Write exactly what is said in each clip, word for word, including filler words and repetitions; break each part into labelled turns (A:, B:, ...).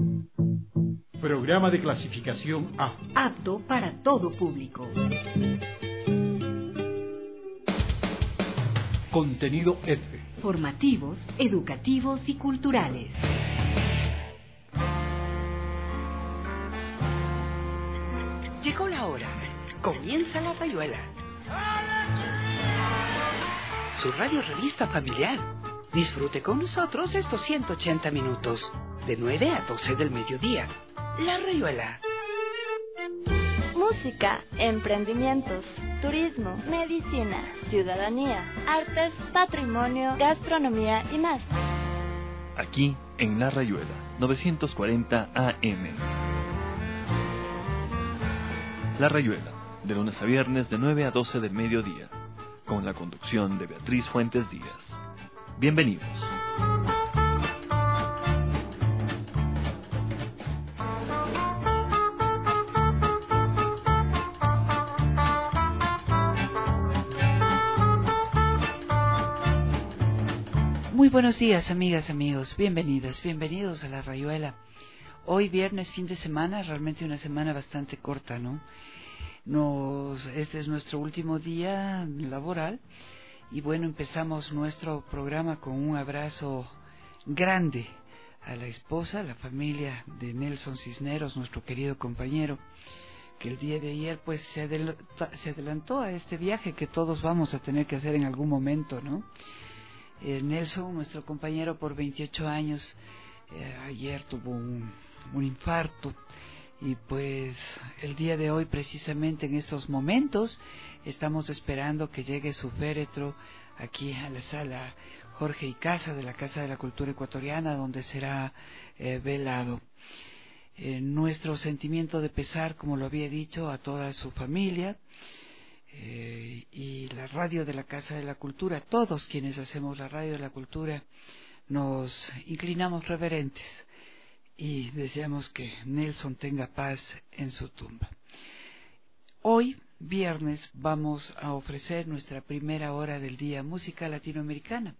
A: Programa de clasificación A.
B: Apto para todo público.
A: Contenido F.
B: Formativos, educativos y culturales.
C: Llegó la hora. Comienza La Rayuela. Su radio revista familiar. Disfrute con nosotros estos ciento ochenta minutos, de nueve a doce del mediodía. La Rayuela.
D: Música, emprendimientos, turismo, medicina, ciudadanía, artes, patrimonio, gastronomía y más.
E: Aquí en La Rayuela, novecientos cuarenta A M. La Rayuela, de lunes a viernes de nueve a doce del mediodía, con la conducción de Beatriz Fuentes Díaz. Bienvenidos.
C: Muy buenos días, amigas, amigos. Bienvenidas, bienvenidos a La Rayuela. Hoy viernes, fin de semana, realmente una semana bastante corta, ¿no? Nos, este es nuestro último día laboral y bueno, empezamos nuestro programa con un abrazo grande a la esposa, a la familia de Nelson Cisneros, nuestro querido compañero, que el día de ayer pues se adelantó, se adelantó a este viaje que todos vamos a tener que hacer en algún momento, ¿no? Eh, Nelson, nuestro compañero por veintiocho años, eh, ayer tuvo un, un infarto. Y pues el día de hoy, precisamente en estos momentos, estamos esperando que llegue su féretro aquí a la sala Jorge y Casa de la Casa de la Cultura Ecuatoriana, donde será eh, velado. Eh, nuestro sentimiento de pesar, como lo había dicho, a toda su familia eh, y la radio de la Casa de la Cultura, todos quienes hacemos la radio de la cultura, nos inclinamos reverentes y deseamos que Nelson tenga paz en su tumba. Hoy, viernes, vamos a ofrecer nuestra primera hora del día, música latinoamericana.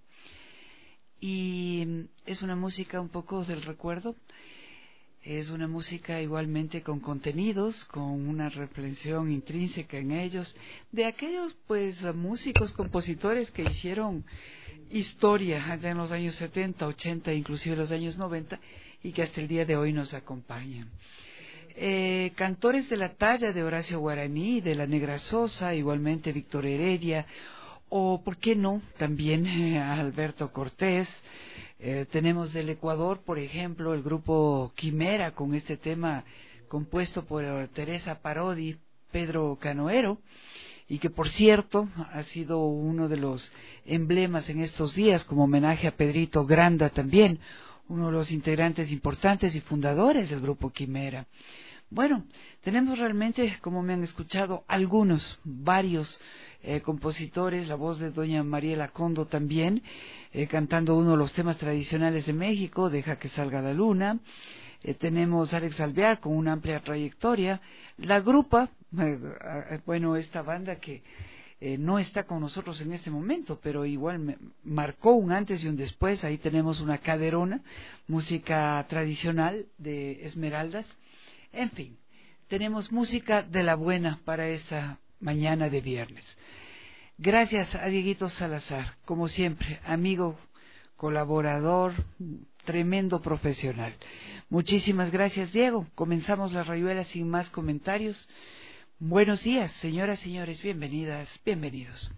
C: Y es una música un poco del recuerdo, es una música igualmente con contenidos, con una reflexión intrínseca en ellos, de aquellos pues músicos, compositores que hicieron historia allá en los años setenta, ochenta, inclusive los años noventa, y que hasta el día de hoy nos acompañan. Eh, cantores de la talla de Horacio Guaraní, de la Negra Sosa, igualmente Víctor Heredia, o por qué no, también eh, Alberto Cortés. Eh, tenemos del Ecuador, por ejemplo, el grupo Quimera, con este tema compuesto por Teresa Parodi, Pedro Canoero, y que por cierto ha sido uno de los emblemas en estos días, como homenaje a Pedrito Granda también, uno de los integrantes importantes y fundadores del grupo Quimera. Bueno, tenemos realmente, como me han escuchado, algunos, varios eh, compositores, la voz de doña Mariela Condo también, eh, cantando uno de los temas tradicionales de México, Deja que salga la luna. Eh, tenemos a Alex Alvear con una amplia trayectoria, la Grupa, eh, eh, bueno, esta banda que Eh, no está con nosotros en este momento, pero igual me marcó un antes y un después. Ahí tenemos una caderona, música tradicional de Esmeraldas. En fin, tenemos música de la buena para esta mañana de viernes. Gracias a Dieguito Salazar, como siempre, amigo, colaborador, tremendo profesional. Muchísimas gracias, Diego. Comenzamos La Rayuela sin más comentarios. Buenos días, señoras y señores, bienvenidas, bienvenidos.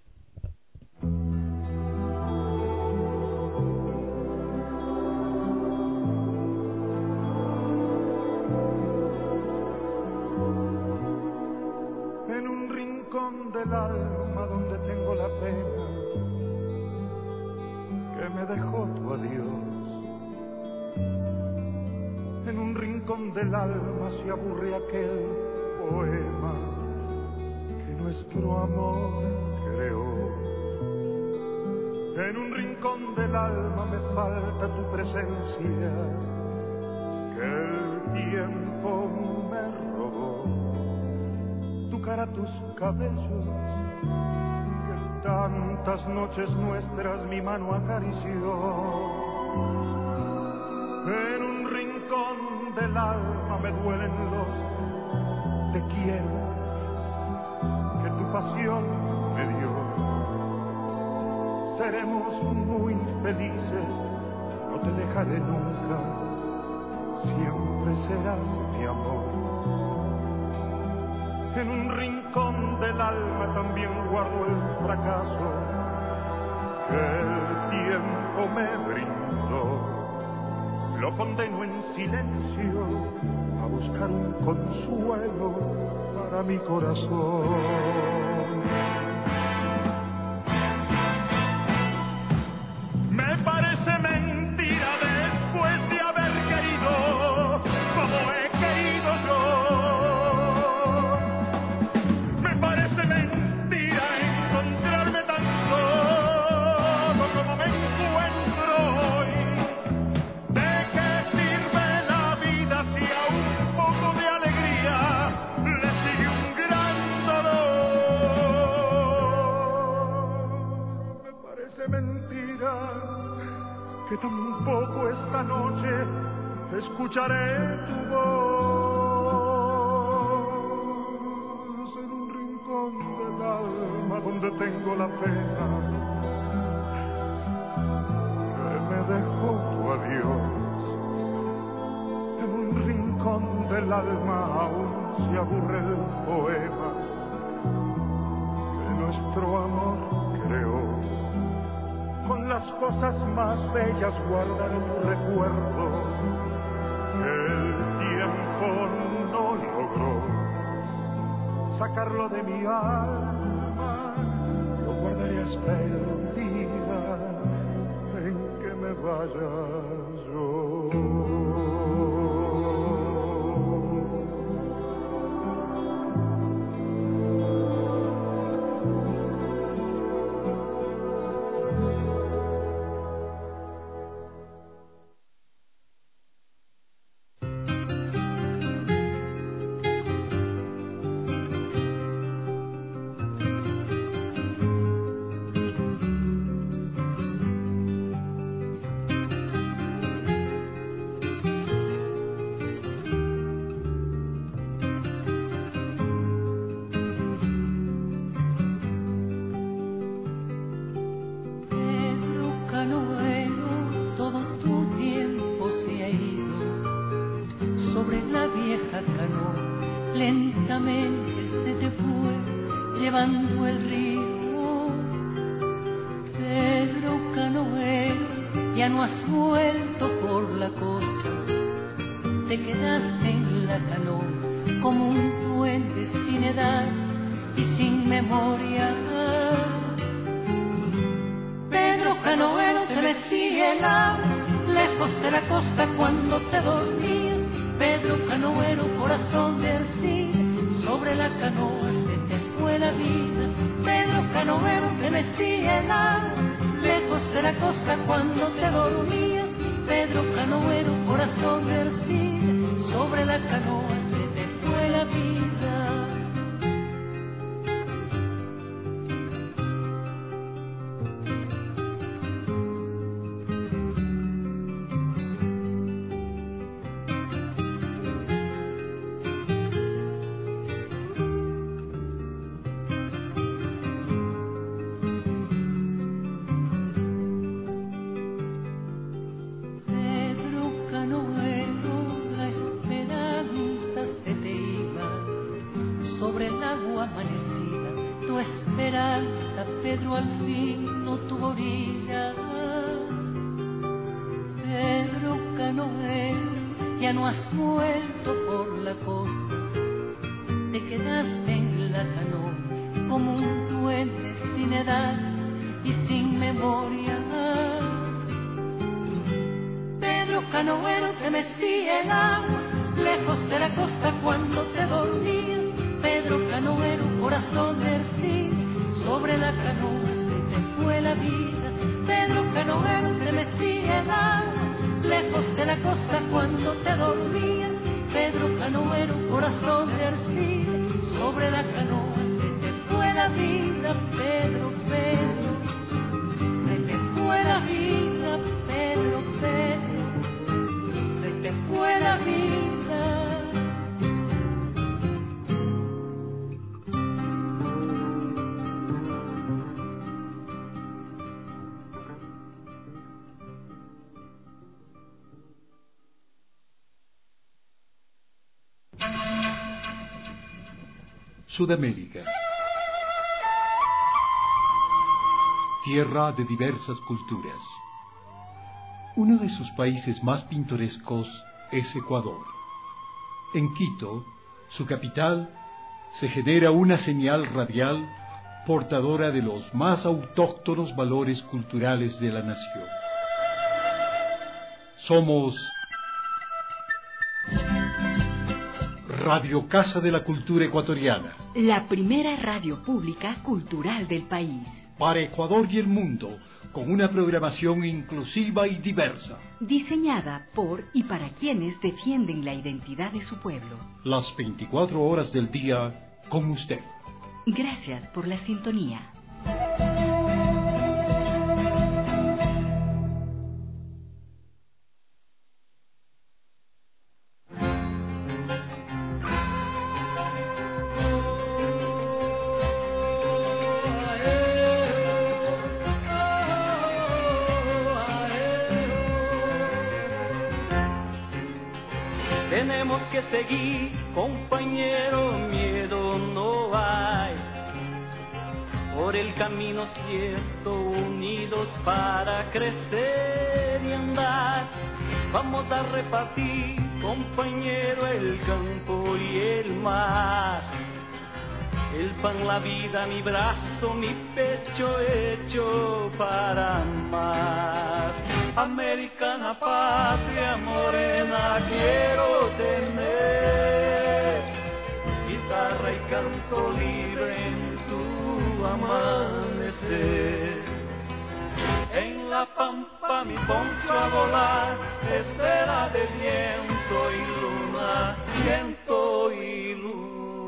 F: En un rincón del alma donde tengo la pena que me dejó tu adiós, en un rincón del alma se aburre aquel poema que nuestro amor creó. En un rincón del alma me falta tu presencia que el tiempo me robó, tu cara, tus cabellos que tantas noches nuestras mi mano acarició. En un rincón del alma me duelen los te quiero que tu pasión me dio. Seremos muy felices, no te dejaré nunca, siempre serás mi amor. En un rincón del alma también guardo el fracaso que el tiempo me brindó. Lo condeno en silencio a buscar un consuelo para mi corazón. Me parece mentira después de haber querido como he querido yo. Me parece mentira encontrarme tan solo como me encuentro hoy. ¿De qué sirve la vida si a un poco de alegría le sigue un gran dolor? Me parece mentira que tampoco esta noche escucharé tu voz en un rincón del alma donde tengo la pena que me dejó tu adiós. En un rincón del alma aún se aburre el poema que nuestro amor creó. Con las cosas más bellas guardaré tu recuerdo que el tiempo no logró sacarlo de mi alma. Lo guardaré hasta el día en que me vaya yo.
G: Llevando el río, Pedro Canoero, ya no has vuelto por la costa, te quedaste en la canoa como un duende sin edad y sin memoria. Pedro Canoero, te mecía el agua lejos de la costa cuando te dormías. Pedro Canoero, corazón de arcilla, sobre la canoa se te fue la vida. Pedro Canoero, te mecía el agua lejos de la costa cuando te dormías. Pedro Canoero, corazón de arcilla, sobre la canoa se te fue la vida. Pedro al fin no tuvo orilla. Pedro Canoero, ya no has vuelto por la costa, te quedaste en la canoa como un duende sin edad y sin memoria. Pedro Canoero, te mecía el agua lejos de la costa cuando te dormías. Pedro Canoero, corazón de arcilla, sobre la canoa se te fue la vida. Pedro Canoero, te mecía el agua lejos de la costa cuando te dormías. Pedro Canoero, corazón de arcilla, sobre la canoa se te fue la vida. Pedro, Pedro, se te fue la vida. Pedro, Pedro, se te fue la vida.
A: Sudamérica. Tierra de diversas culturas. Uno de sus países más pintorescos es Ecuador. En Quito, su capital, se genera una señal radial portadora de los más autóctonos valores culturales de la nación. Somos Radio Casa de la Cultura Ecuatoriana,
B: la primera radio pública cultural del país.
A: Para Ecuador y el mundo, con una programación inclusiva y diversa.
B: Diseñada por y para quienes defienden la identidad de su pueblo.
A: Las veinticuatro horas del día con usted.
B: Gracias por la sintonía.
H: Tenemos que seguir, compañero, miedo no hay. Por el camino cierto, unidos para crecer y andar. Vamos a repartir, compañero, el campo y el mar. El pan, la vida, mi brazo, mi pecho hecho para amar. Americana patria morena quiero tener, guitarra y canto libre en tu amanecer. En la pampa mi poncho a volar, estela de viento y luna, viento y luna.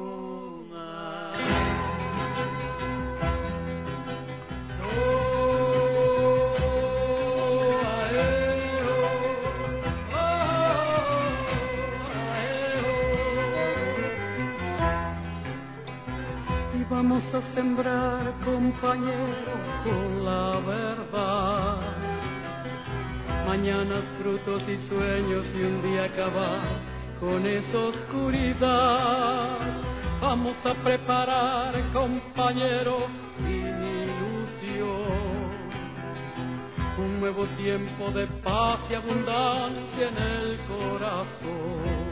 G: Vamos a sembrar, compañero, con la verdad. Mañanas, frutos y sueños y un día acabar con esa oscuridad. Vamos a preparar, compañero, sin ilusión, un nuevo tiempo de paz y abundancia en el corazón.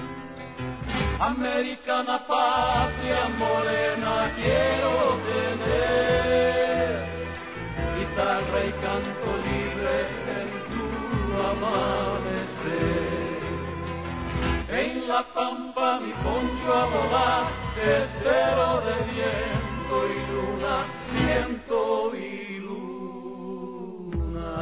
G: Americana patria morena quiero tener, guitarra y canto libre en tu amanecer. En la pampa mi poncho a volar, estero de viento y luna, viento y luna.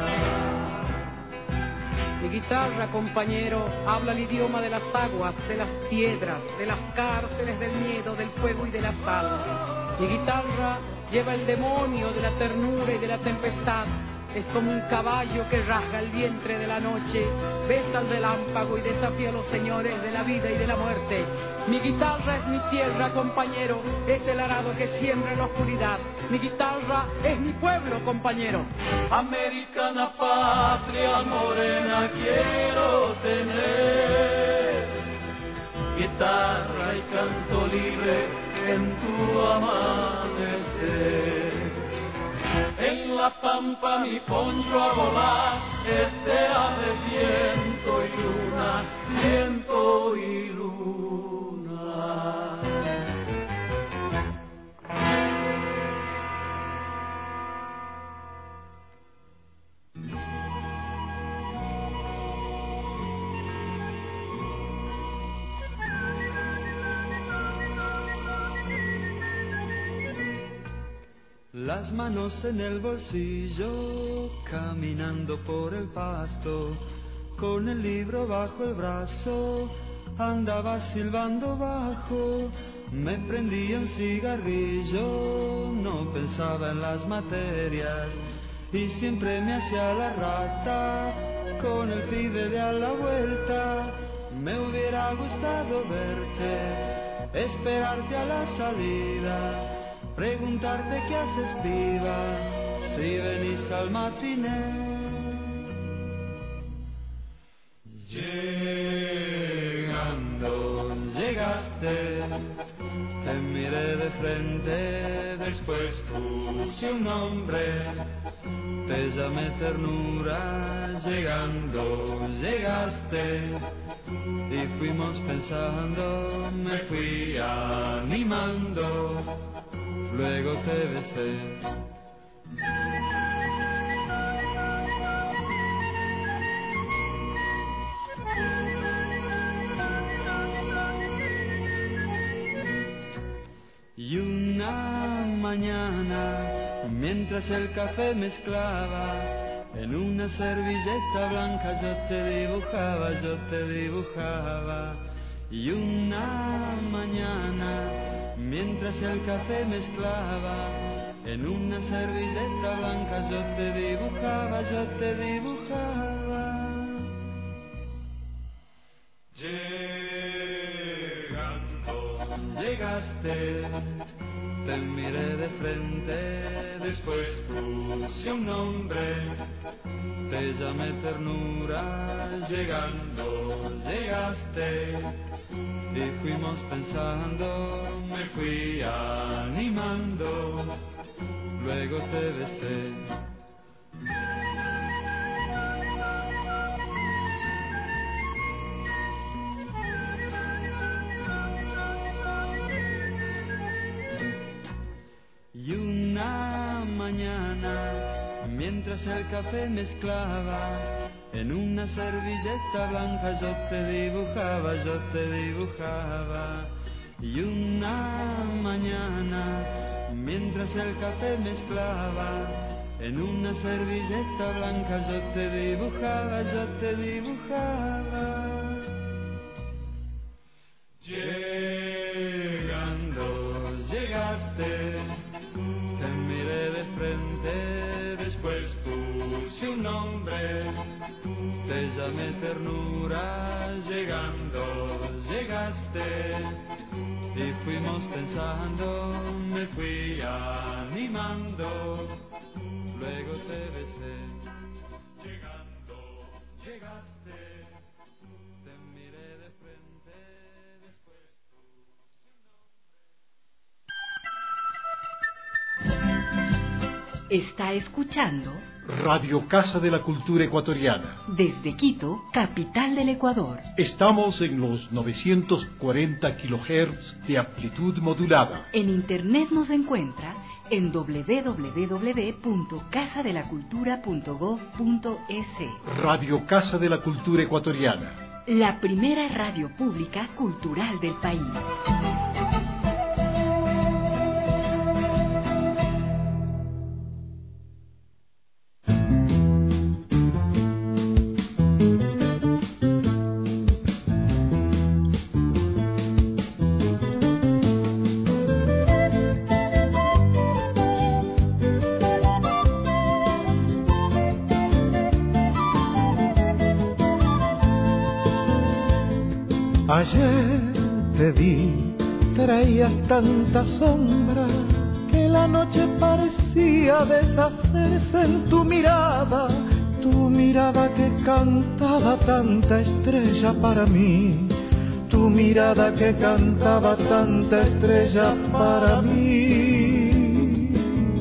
I: Mi guitarra, compañero, habla el idioma de las aguas, de las piedras, de las cárceles del miedo, del fuego y de la sal. Mi guitarra lleva el demonio de la ternura y de la tempestad. Es como un caballo que rasga el vientre de la noche, besa al relámpago y desafía a los señores de la vida y de la muerte. Mi guitarra es mi tierra, compañero, es el arado que siembra en la oscuridad. Mi guitarra es mi pueblo, compañero.
H: Americana patria morena quiero tener, guitarra y canto libre en tu amanecer. En la pampa mi poncho a volar, estela de viento y luna, viento y luna.
J: Las manos en el bolsillo, caminando por el pasto, con el libro bajo el brazo, andaba silbando bajo, me prendía un cigarrillo, no pensaba en las materias, y siempre me hacía la rata, con el pibe de a la vuelta. Me hubiera gustado verte, esperarte a la salida, preguntarte qué haces, piba, si venís al matiné. Llegando, llegaste, te miré de frente, después puse un nombre, te llamé ternura, llegando llegaste, y fuimos pensando, me fui animando, luego te besé. Y una mañana, mientras el café mezclaba, en una servilleta blanca yo te dibujaba, yo te dibujaba. Y una mañana, mientras el café mezclaba, en una servilleta blanca yo te dibujaba, yo te dibujaba. Llegaste, te miré de frente, después puse un nombre, te llamé ternura, llegando llegaste, y fuimos pensando, me fui animando, luego te besé. Y una mañana, mientras el café mezclaba, en una servilleta blanca yo te dibujaba, yo te dibujaba. Y una mañana, mientras el café mezclaba, en una servilleta blanca yo te dibujaba, yo te dibujaba. Llegando, llegaste, te miré de frente, después puse un nombre, te llamé ternura, llegando llegaste, y fuimos pensando, me fui animando, luego te besé. Llegando llegaste, te miré de frente, después
B: Está escuchando
A: Radio Casa de la Cultura Ecuatoriana.
B: Desde Quito, capital del Ecuador.
A: Estamos en los novecientos cuarenta kilohertz de amplitud modulada.
B: En internet nos encuentra en doble u doble u doble u punto casa de la cultura punto gob punto es.
A: Radio Casa de la Cultura Ecuatoriana.
B: La primera radio pública cultural del país.
K: Ayer te vi, traías tanta sombra que la noche parecía deshacerse en tu mirada, tu mirada que cantaba tanta estrella para mí, tu mirada que cantaba tanta estrella para mí.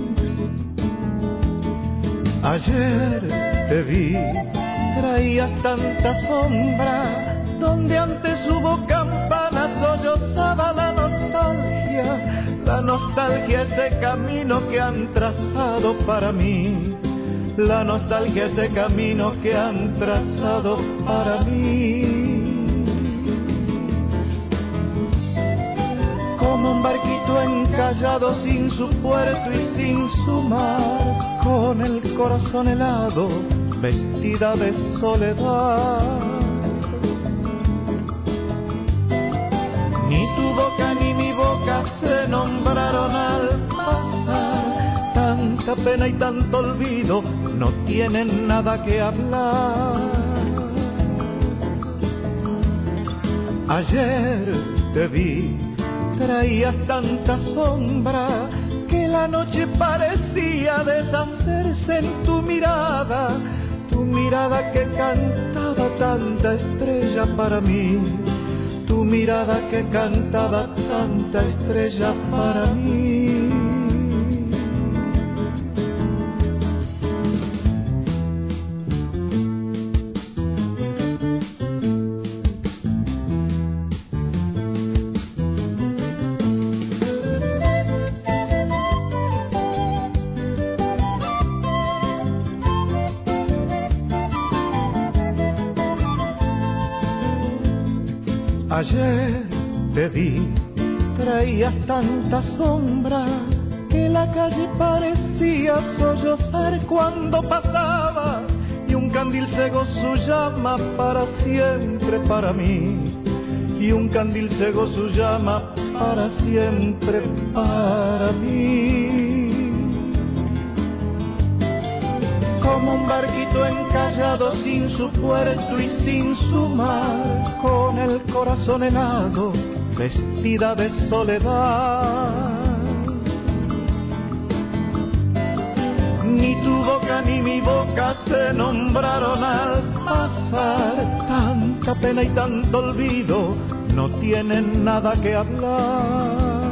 K: Ayer te vi, traías tanta sombra, donde antes hubo campanas sollozaba la nostalgia, la nostalgia ese camino que han trazado para mí, la nostalgia ese camino que han trazado para mí. Como un barquito encallado sin su puerto y sin su mar, con el corazón helado, vestida de soledad. Ni tu boca ni mi boca se nombraron al pasar, tanta pena y tanto olvido no tienen nada que hablar. Ayer te vi, traías tanta sombra que la noche parecía deshacerse en tu mirada, tu mirada que cantaba tanta estrella para mí, tu mirada que cantaba tanta estrella para mí. Ayer te vi, traías tanta sombra que la calle parecía sollozar cuando pasabas, y un candil cegó su llama para siempre para mí, y un candil cegó su llama para siempre para mí. Como un barquito encallado sin su puerto y sin su mar, con el corazón helado, vestida de soledad. Ni tu boca ni mi boca se nombraron al pasar, tanta pena y tanto olvido no tienen nada que hablar.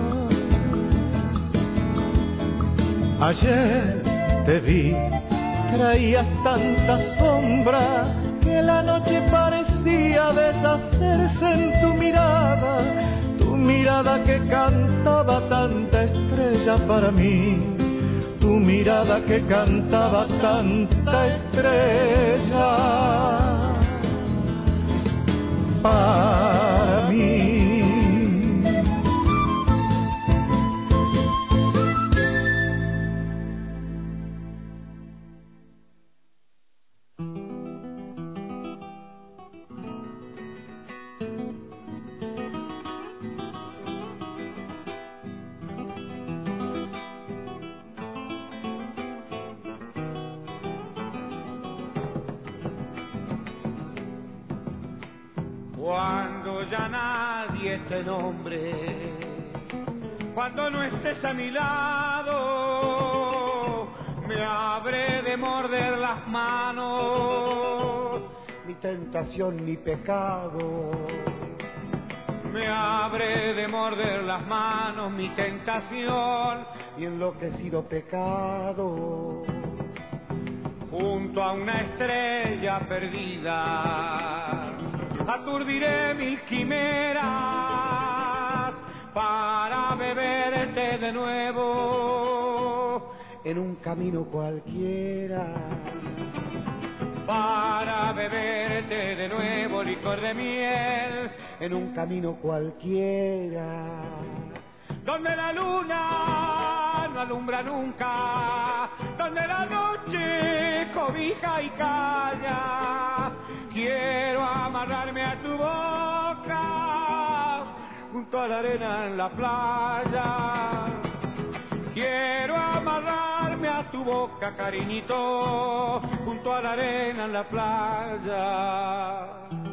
K: Ayer te vi, traías tanta sombra que la noche parecía deshacerse en tu mirada, tu mirada que cantaba tanta estrella para mí, tu mirada que cantaba tanta estrella para mí.
L: Cuando ya nadie te nombre, cuando no estés a mi lado, me habré de morder las manos, mi tentación, mi pecado. Me habré de morder las manos, mi tentación, y enloquecido pecado. Junto a una estrella perdida, aturdiré mil quimeras para beberte de nuevo en un camino cualquiera, para beberte de nuevo licor de miel en un camino cualquiera, donde la luna no alumbra nunca, donde la noche cobija y calla. Quiero amarrarme a tu boca junto a la arena en la playa. Quiero amarrarme a tu boca, cariñito, junto a la arena en la playa.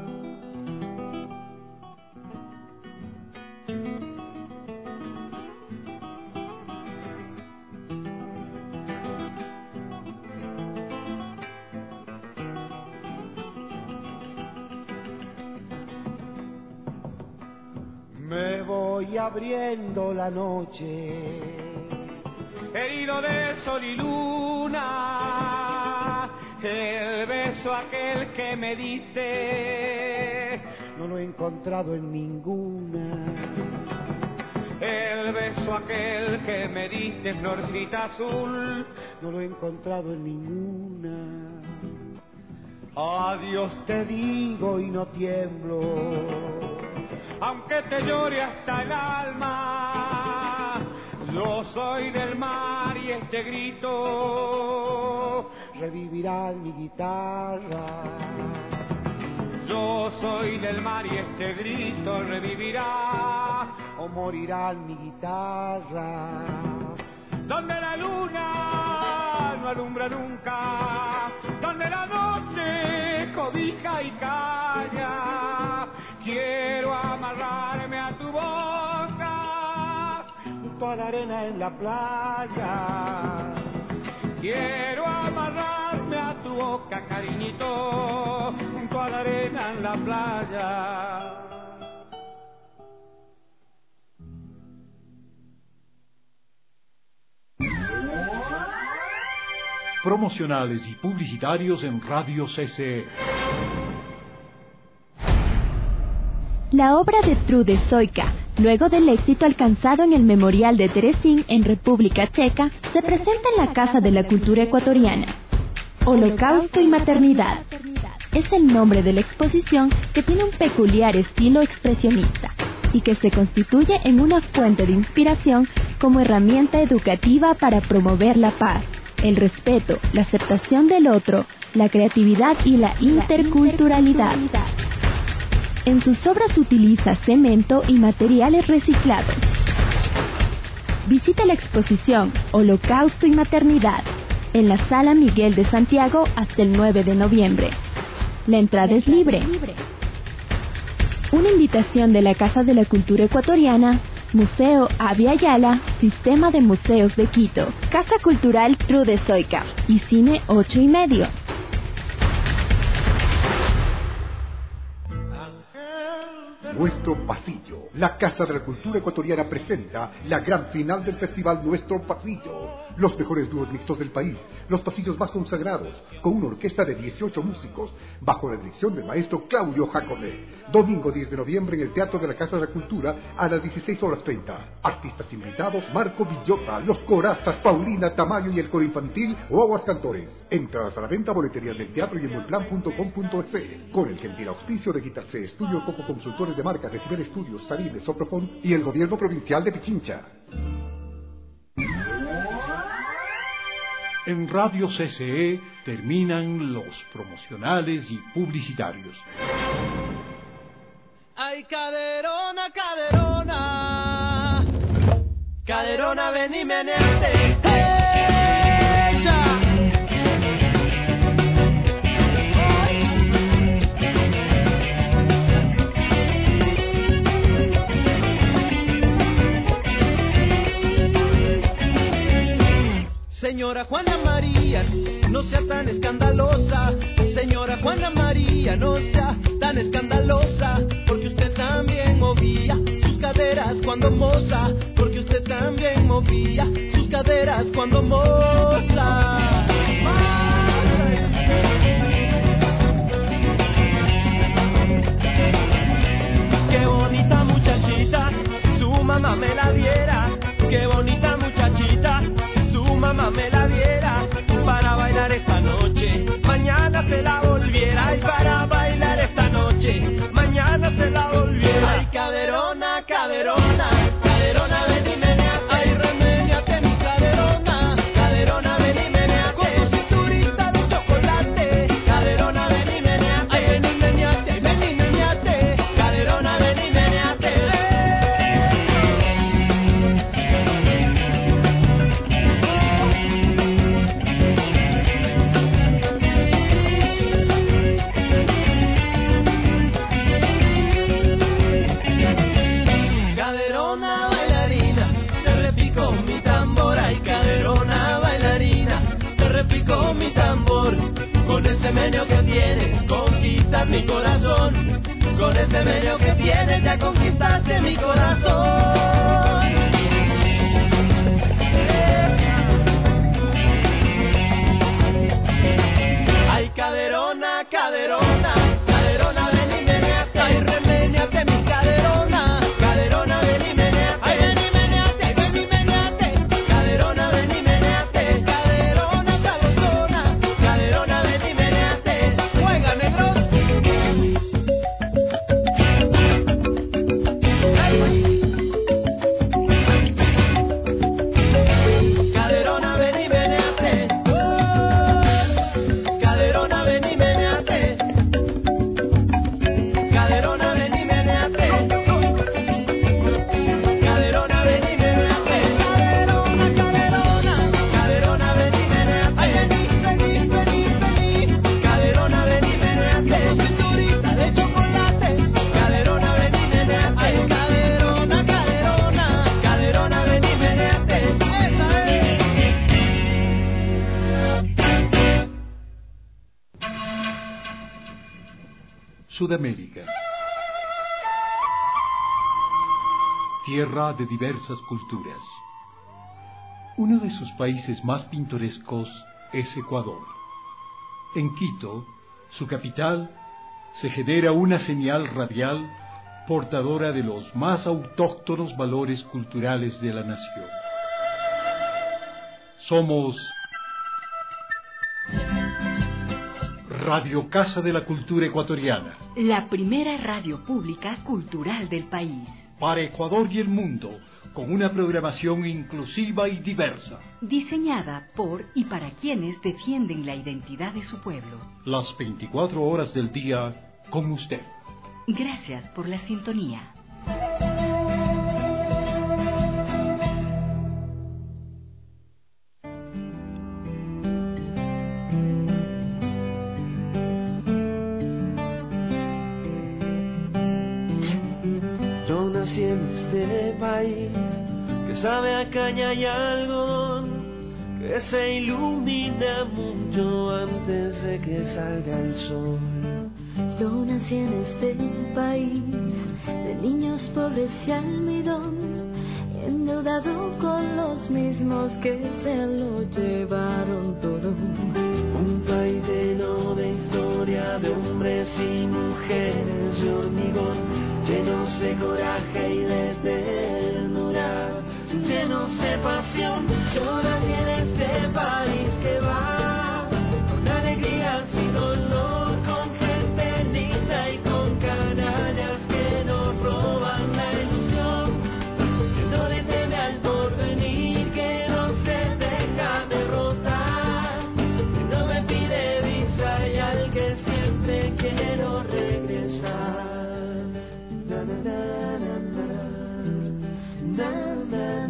L: Me voy abriendo la noche, herido de sol y luna. El beso aquel que me diste no lo he encontrado en ninguna. El beso aquel que me diste, florcita azul, no lo he encontrado en ninguna. Adiós te digo y no tiemblo, aunque te llore hasta el alma. Yo soy del mar y este grito revivirá en mi guitarra. Yo soy del mar y este grito revivirá o morirá en mi guitarra. Donde la luna no alumbra nunca, donde la noche cobija y calla. Quiero amarrarme a tu boca junto a la arena en la playa. Quiero amarrarme a tu boca, cariñito, junto a la arena en la playa.
A: promocionales y publicitarios en Radio C C E.
M: La obra de Trude Sojka, luego del éxito alcanzado en el Memorial de Terezín en República Checa, se presenta en la Casa de la Cultura Ecuatoriana. Holocausto y Maternidad es el nombre de la exposición, que tiene un peculiar estilo expresionista y que se constituye en una fuente de inspiración como herramienta educativa para promover la paz, el respeto, la aceptación del otro, la creatividad y la interculturalidad. En sus obras utiliza cemento y materiales reciclados. Visita la exposición Holocausto y Maternidad en la Sala Miguel de Santiago hasta el nueve de noviembre. La entrada es libre. Una invitación de la Casa de la Cultura Ecuatoriana, Museo Abya Yala, Sistema de Museos de Quito, Casa Cultural Trude Sojka y Cine ocho y medio.
N: Nuestro Pasillo. La Casa de la Cultura Ecuatoriana presenta la gran final del festival Nuestro Pasillo. Los mejores dúos mixtos del país, los pasillos más consagrados, con una orquesta de dieciocho músicos, bajo la dirección del maestro Claudio Jacome. Domingo diez de noviembre en el Teatro de la Casa de la Cultura a las dieciséis horas treinta. Artistas invitados: Marco Villota, Los Corazas, Paulina Tamayo y el Coro Infantil o Aguas Cantores. Entradas a la venta, boleterías del teatro y en buenplan punto com punto es, con el gentil auspicio de Guitar C, Estudio Coco Consultores de Marca, Decibel Estudios, Sarine, Soprofón y el Gobierno Provincial de Pichincha.
A: En Radio C C E terminan los promocionales y publicitarios.
H: Ay, caderona, caderona, caderona, ven y meneate. ¡Echa! Señora Juana María, no sea tan escandalosa. Señora Juana María, no sea tan escandalosa, porque usted también movía sus caderas cuando moza, porque usted también movía sus caderas cuando moza. Qué bonita muchachita, su mamá me la diera. Qué bonita muchachita, mamá me la diera para bailar esta noche, mañana se la volviera. Y para bailar esta noche, mañana se la volviera. Ay, caderona, caderona, caderona, ven y meneate. Ay, remeneate mi caderona, caderona, ven y meneate. Con tu cinturita de chocolate, caderona, ven y meneate. Ay, ven y meneate, ven y meneate, caderona, ven y meneate. Con mi tambor, con ese meneo que tienes, conquistas mi corazón. Con ese meneo que tienes, ya conquistaste mi corazón. Ay, caderona, caderona, caderona, ven y meneate. Ay, remeneate mi caderona, caderona, ven y meneate. Ay, ven y meneate, ay, ven y meneate, caderona, ven y meneate. Caderona sabrosona, caderona, ven y meneate. Juega, negro. Caderona, ven y meneate. Caderona, ven y meneate. Caderona, ven y meneate. Caderona, ven y meneate. Caderona, caderona, caderona, ven y meneate. Ay, vení, vení, vení, vení. Caderona, ven y meneate. Tu cinturita de chocolate. Caderona, ven y meneate. Ay, caderona, caderona, caderona, ven y meneate. Esa es.
A: Sudamérica. Tierra de diversas culturas. Uno de sus países más pintorescos es Ecuador. En Quito, su capital, se genera una señal radial portadora de los más autóctonos valores culturales de la nación. Somos Radio Casa de la Cultura Ecuatoriana,
B: la primera radio pública cultural del país.
A: Para Ecuador y el mundo, con una programación inclusiva y diversa.
B: Diseñada por y para quienes defienden la identidad de su pueblo.
A: Las veinticuatro horas del día con usted.
B: Gracias por la sintonía.
H: Yo nací en este país que sabe a caña y algodón, que se ilumina mucho antes de que salga el sol.
O: Yo nací en este país de niños pobres y almidón, endeudado con los mismos que se lo llevaron todo.
H: Un país lleno de historia, de hombres y mujeres de hormigón, llenos de coraje y de ternura, llenos de pasión. Yo nací en este país que va con alegría sin dolor, con gente linda y con canallas que nos roban la ilusión, que no le teme al porvenir, que no se deja derrotar, que no me pide visa y al que siempre quiero regresar. Na, na, na, na, na, na,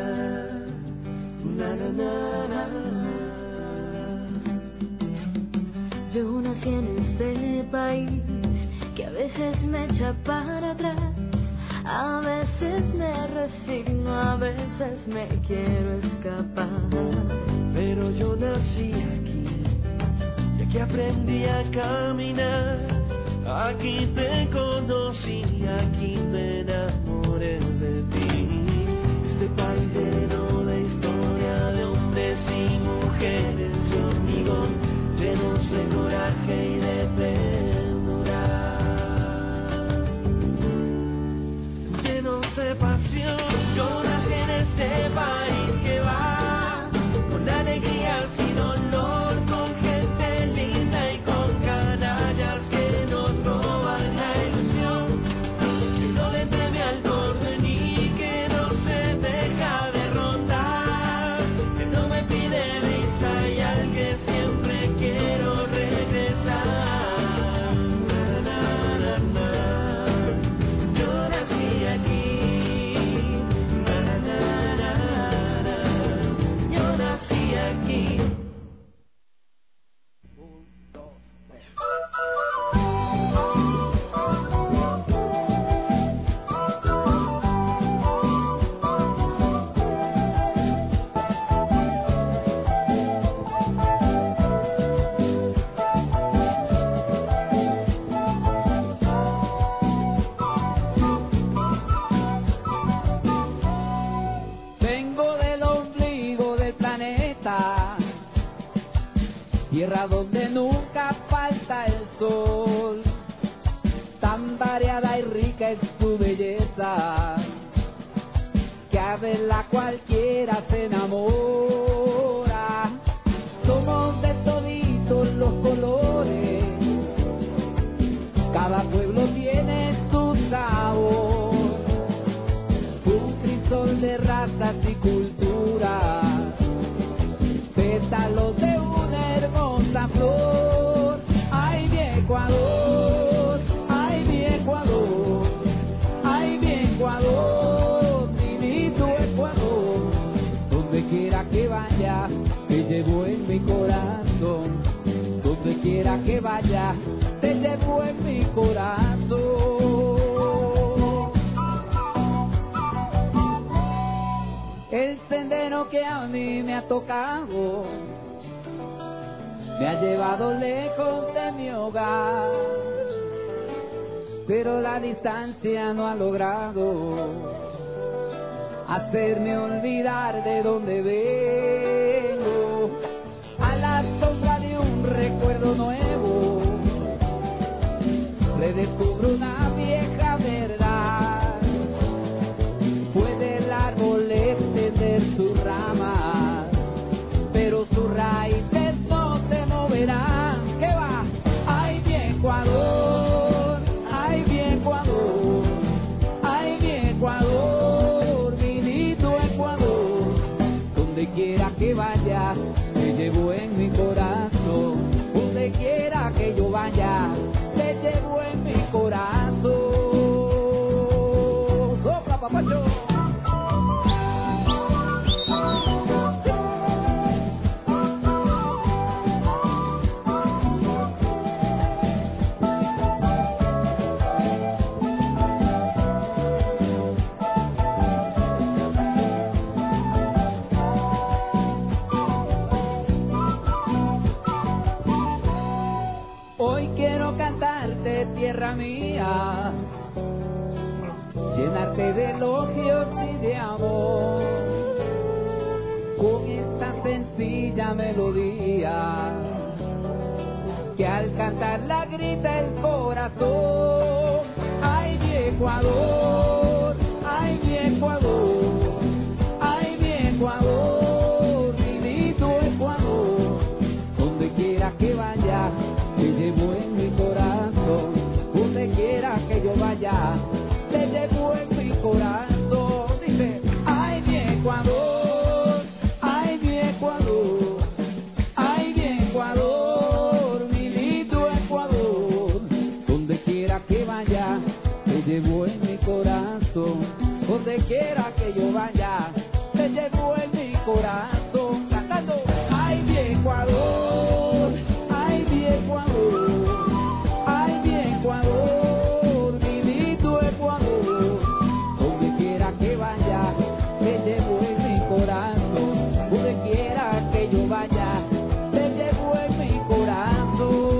H: na, na, na, na.
O: Yo nací en este país que a veces me echa para atrás, a veces me resigno, a veces me quiero escapar.
H: Pero yo nací aquí y aquí aprendí a caminar, aquí te conocí, aquí me enamoré de ti. Este país lleno de historia, de hombres y mujeres de hormigón, llenos de coraje y de ternura, llenos de pasión. Yo nací en este país que va con alegría sin dolor, con gente linda y con canallas que nos roban la ilusión, que no le teme al porvenir, que no se deja derrotar, que no me pide visa y al que siempre quiero regresar. Na, na, na, na. Yo nací aquí. Na, na, na, na, na. Yo nací aquí.
I: Vengo del ombligo del planeta, tierra donde nunca falta el sol, tan variada y rica es su belleza, que a verla cualquiera se enamora. Somos de toditos los colores, cada pueblo tiene su sabor, un crisol de razas y culturas, pétalos de una hermosa flor. Ay, mi Ecuador, ay, mi Ecuador, ay, mi Ecuador, mi lindo Ecuador. Donde quiera que vaya, te llevo en mi corazón. Donde quiera que vaya, te llevo en mi corazón. El sendero que a mí me ha tocado me ha llevado lejos de mi hogar, pero la distancia no ha logrado hacerme olvidar de dónde vengo. A la libro nuevo, redescubro una vieja verdad. Puede el árbol extender sus ramas, pero sus raíces no se moverán. ¿Qué va? ¡Ay, mi Ecuador! ¡Ay, mi Ecuador! ¡Ay, mi Ecuador! Mi lindo Ecuador. Donde quiera que vaya, te llevo en mi corazón. Donde quiera que yo vaya, te llevo en mi corazón. ¡Sopla, papacho! Hoy quiero cantarte, tierra mía, llenarte de elogios y de amor, con esta sencilla melodía, que al cantarla grita el corazón. ¡Ay, mi Ecuador! ¡Ay, mi Ecuador! ¡Ay, mi Ecuador! Mi lindo Ecuador. Donde quiera que vaya, te llevo en mi corazón. Donde quiera que yo vaya, te llevo en mi corazón. Dice, ay, mi Ecuador, ay, mi Ecuador, ay, mi Ecuador, mi lindo Ecuador. Donde quiera que vaya, te llevo en mi corazón. Donde quiera que yo vaya, te llevo en mi corazón. Cantando, ay, mi Ecuador, ay, mi Ecuador, ay, mi Ecuador, mi lindo Ecuador. Donde quiera que vaya, te llevo en mi corazón. Donde quiera que yo vaya, te llevo en mi corazón.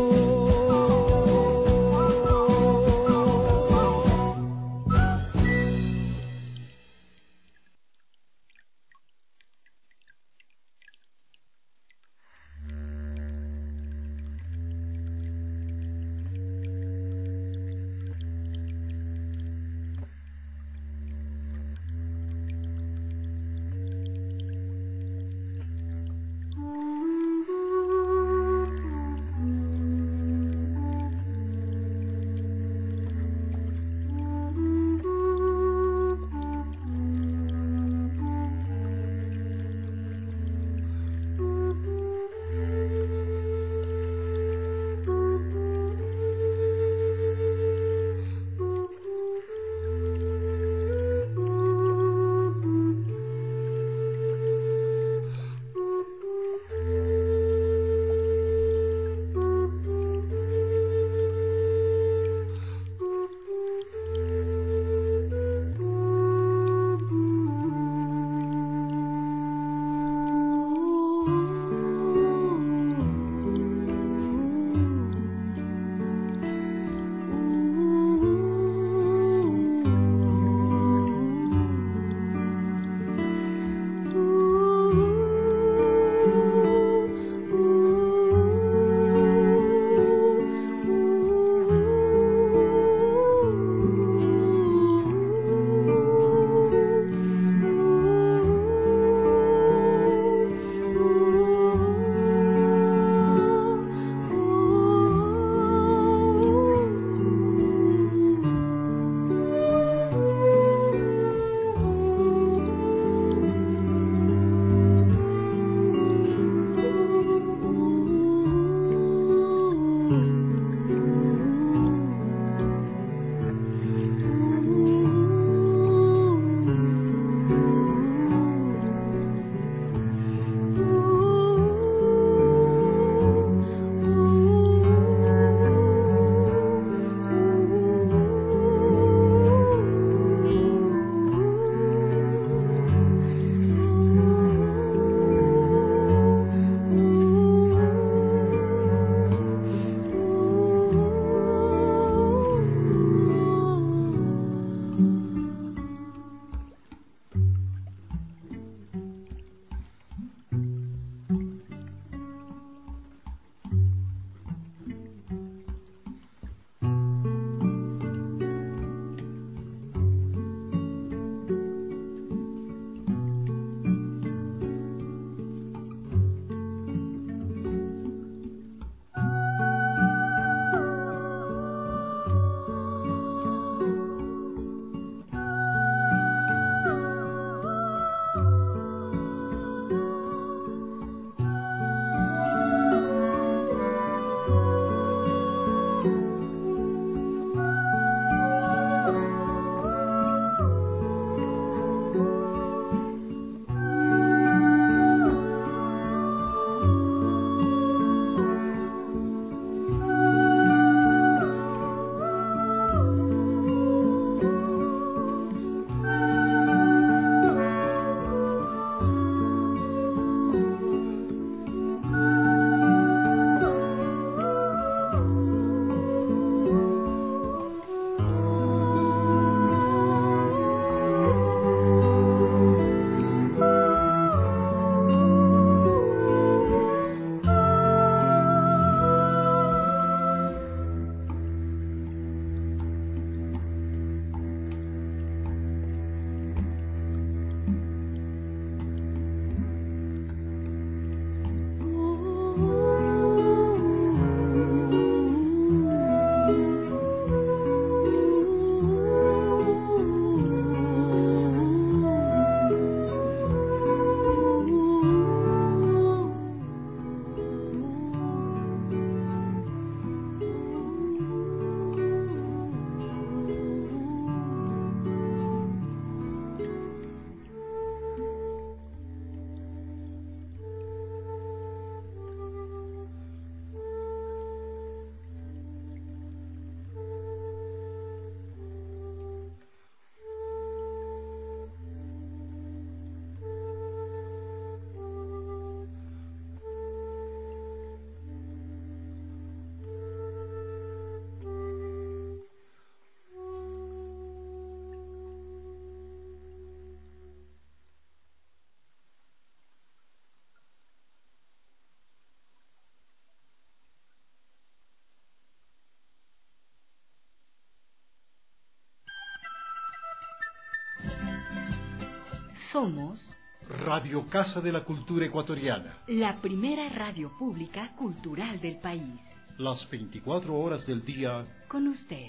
B: Somos
A: Radio Casa de la Cultura Ecuatoriana,
B: la primera radio pública cultural del país.
A: Las veinticuatro horas del día
B: con usted.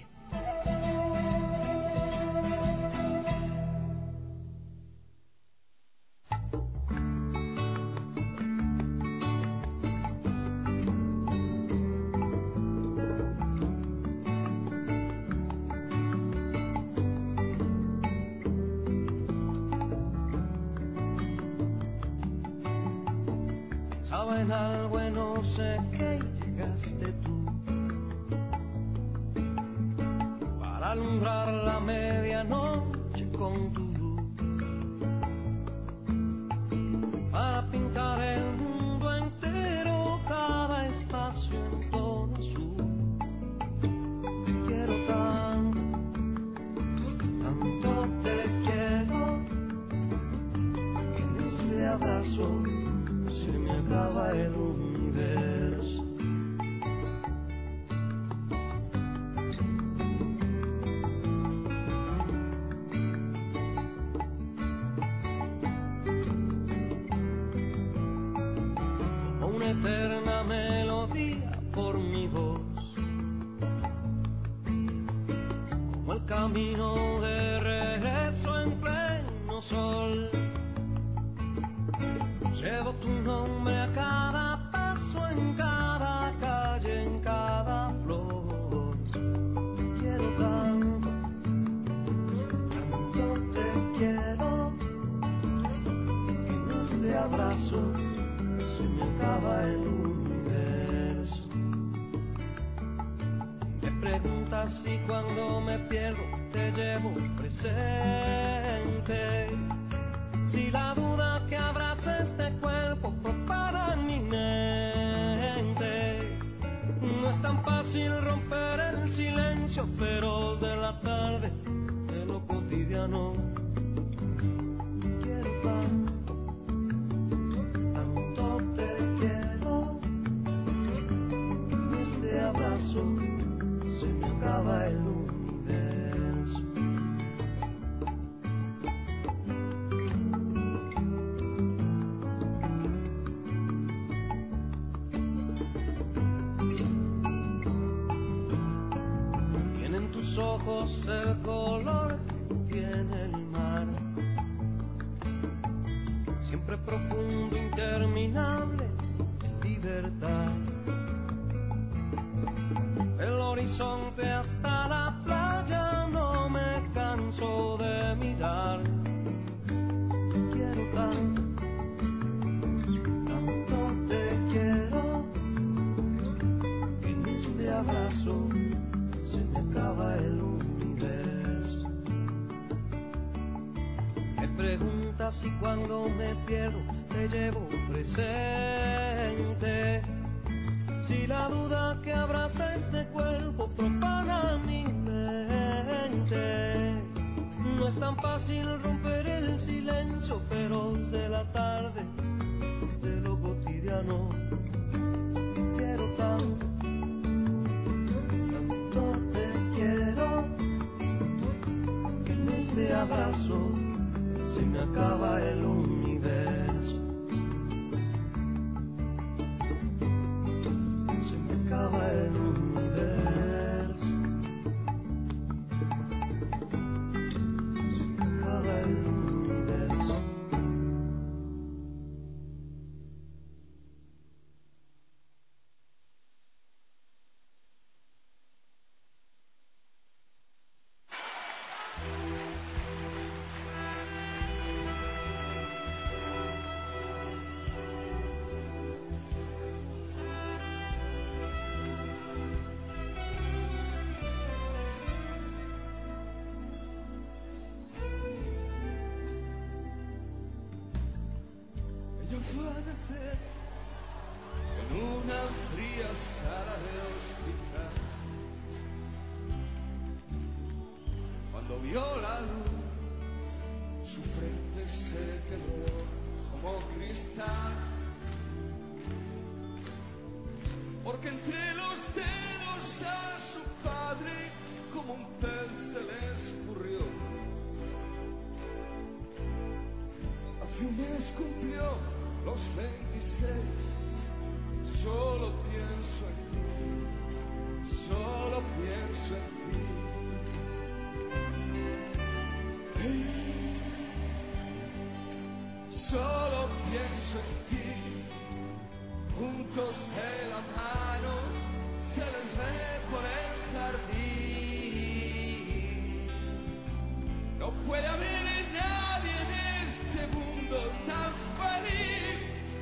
H: Saben algo y no sé qué, llegaste tú para alumbrar la medianoche con tu luz, para pintar el mundo entero, cada espacio en tono azul. Te quiero tanto, tanto te quiero, que en este abrazo se me acaba el universo. Como una eterna melodía por mi voz, como el camino de regreso en pleno sol. Llevo tu nombre a cada paso, en cada calle, en cada flor. Te quiero tanto, tanto te quiero, que en este abrazo se me acaba el universo. Me preguntas si cuando me pierdo te llevo presente, si la duda que abraza este cuerpo propara en mi mente. No es tan fácil romper el silencio feroz de la tarde, de lo cotidiano. Quiero tanto, tanto te quiero, que en este abrazo se me acaba el universo. Ojos el color que tiene el mar, siempre profundo, interminable, libertad. El horizonte hasta la playa, no me canso de mirar. Te quiero tanto, tanto te quiero, que en este abrazo se me acaba el universo. Me preguntas si cuando me pierdo te llevo presente, si la duda que abraza este cuerpo propana mi mente. No es tan fácil romper el silencio feroz de la tarde, de lo cotidiano. Quiero tanto, este abrazo se me acaba el universo. Se me acaba el universo. Se me acaba el universo.
P: Con una fría sala de hospital, cuando vio la luz, su frente se quebró como cristal, porque entre los dedos a su padre como un pez se le escurrió Hace un mes cumplió los veintiséis. Solo pienso en ti, solo pienso en ti. Solo pienso en ti. Juntos de la mano se les ve por el jardín. No puede haber nadie en este mundo tan feliz.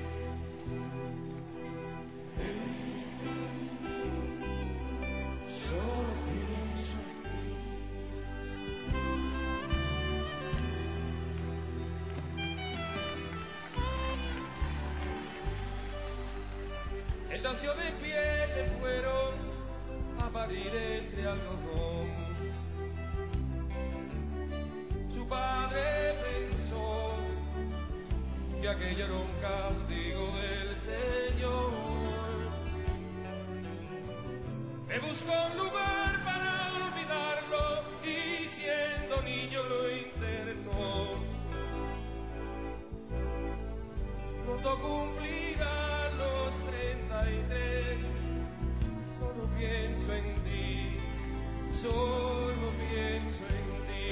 P: Solo pienso en ti. Él nació de piel de fuero a parir entre algodón. Su padre pensó que aquello era un castigo del Señor. Me buscó un lugar para olvidarlo y siendo niño lo internó. Pronto cumplirá los treinta y tres. Solo pienso en ti, solo pienso en ti.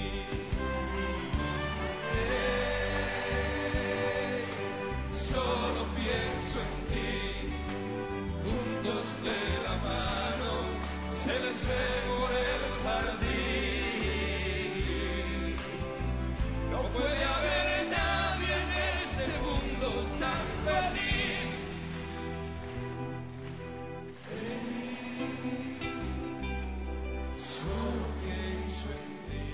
P: Eh, solo pienso en ti. Juntos de la mano se les ve por el jardín. No puede haber nadie en este mundo tan feliz. Solo pienso en ti.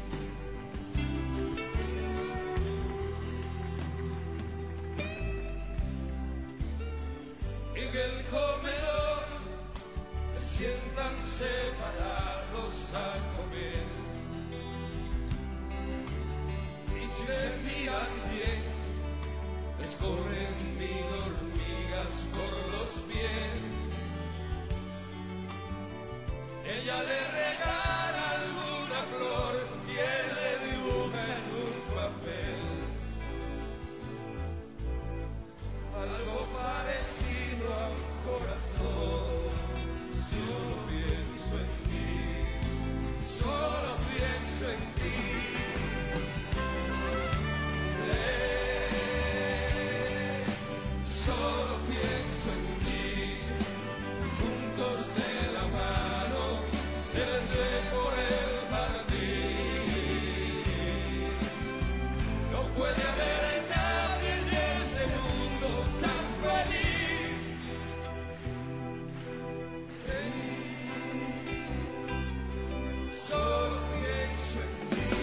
P: En el comedor se sientan separados a comer. Y si se miran bien, les corren mil hormigas por los pies. Ella le regala alguna flor y él le dibuja en un papel algo parecido a un corazón. Solo pienso en ti, solo pienso en ti. Eh, solo pienso en ti. Juntos de la mano se les ve por el jardín. No puede haber nadie en este mundo tan feliz. Solo pienso en ti.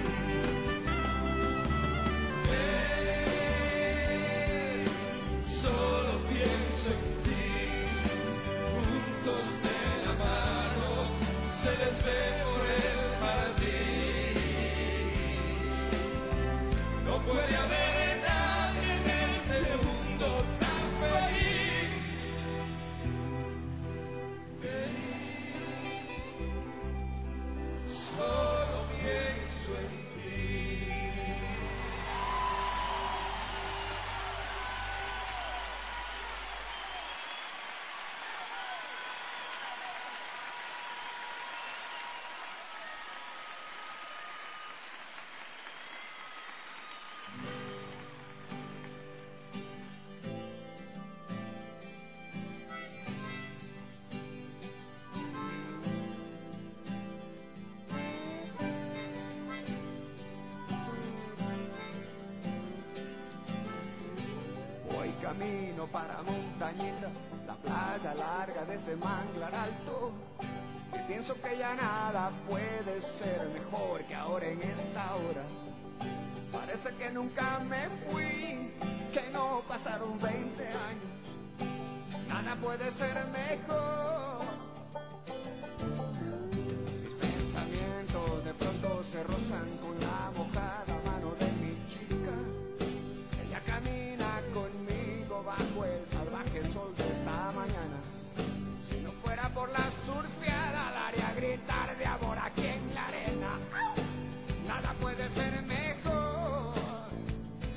P: Solo pienso en ti. Juntos de la mano se les ve por el jardín. No puede haber nadie en este mundo tan feliz. Solo pienso en ti.
L: Voy camino para Montañita, la playa larga de ese manglar alto. Y pienso que ya nada puede ser mejor que ahora en esta hora. Parece que nunca me fui, que no pasaron veinte años. Nada puede ser mejor. Mis pensamientos de pronto se rozan con la mojada mano de mi chica. Ella camina conmigo bajo el salvaje sol de esta mañana. Si no fuera por la surfeada, la haría gritar de amor aquí en la arena. Nada puede ser mejor.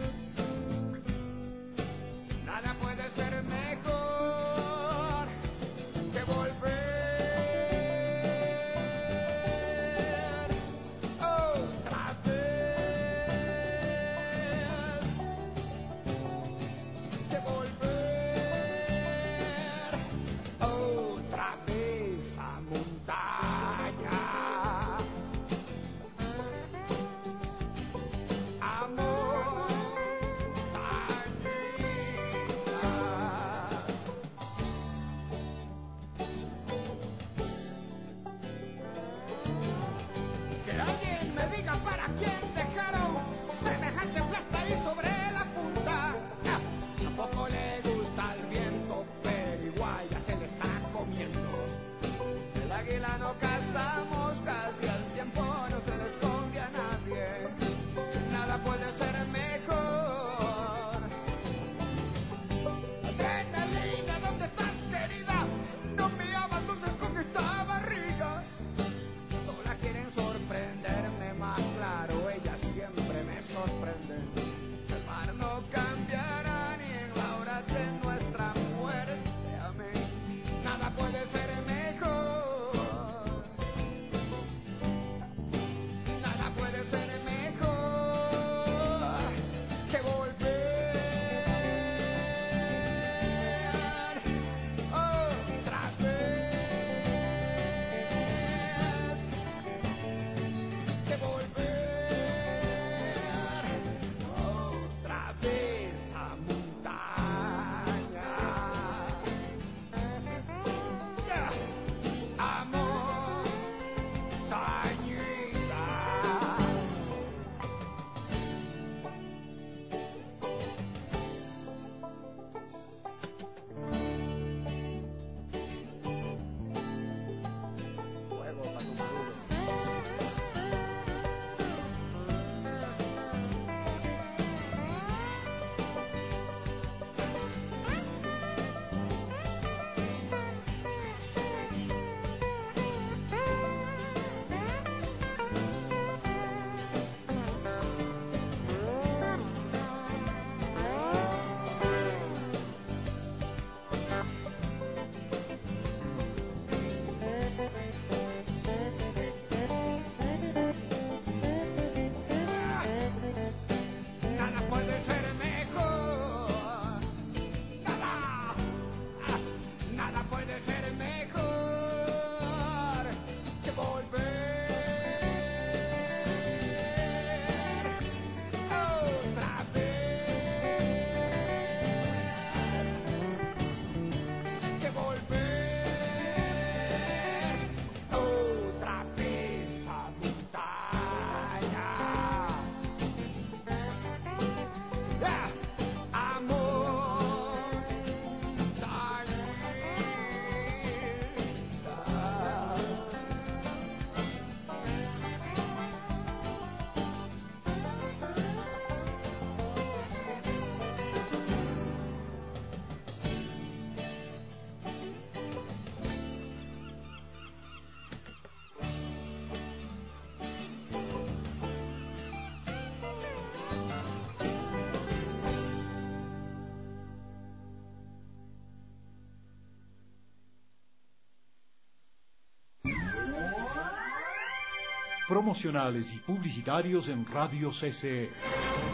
A: promocionales y publicitarios en Radio C C E.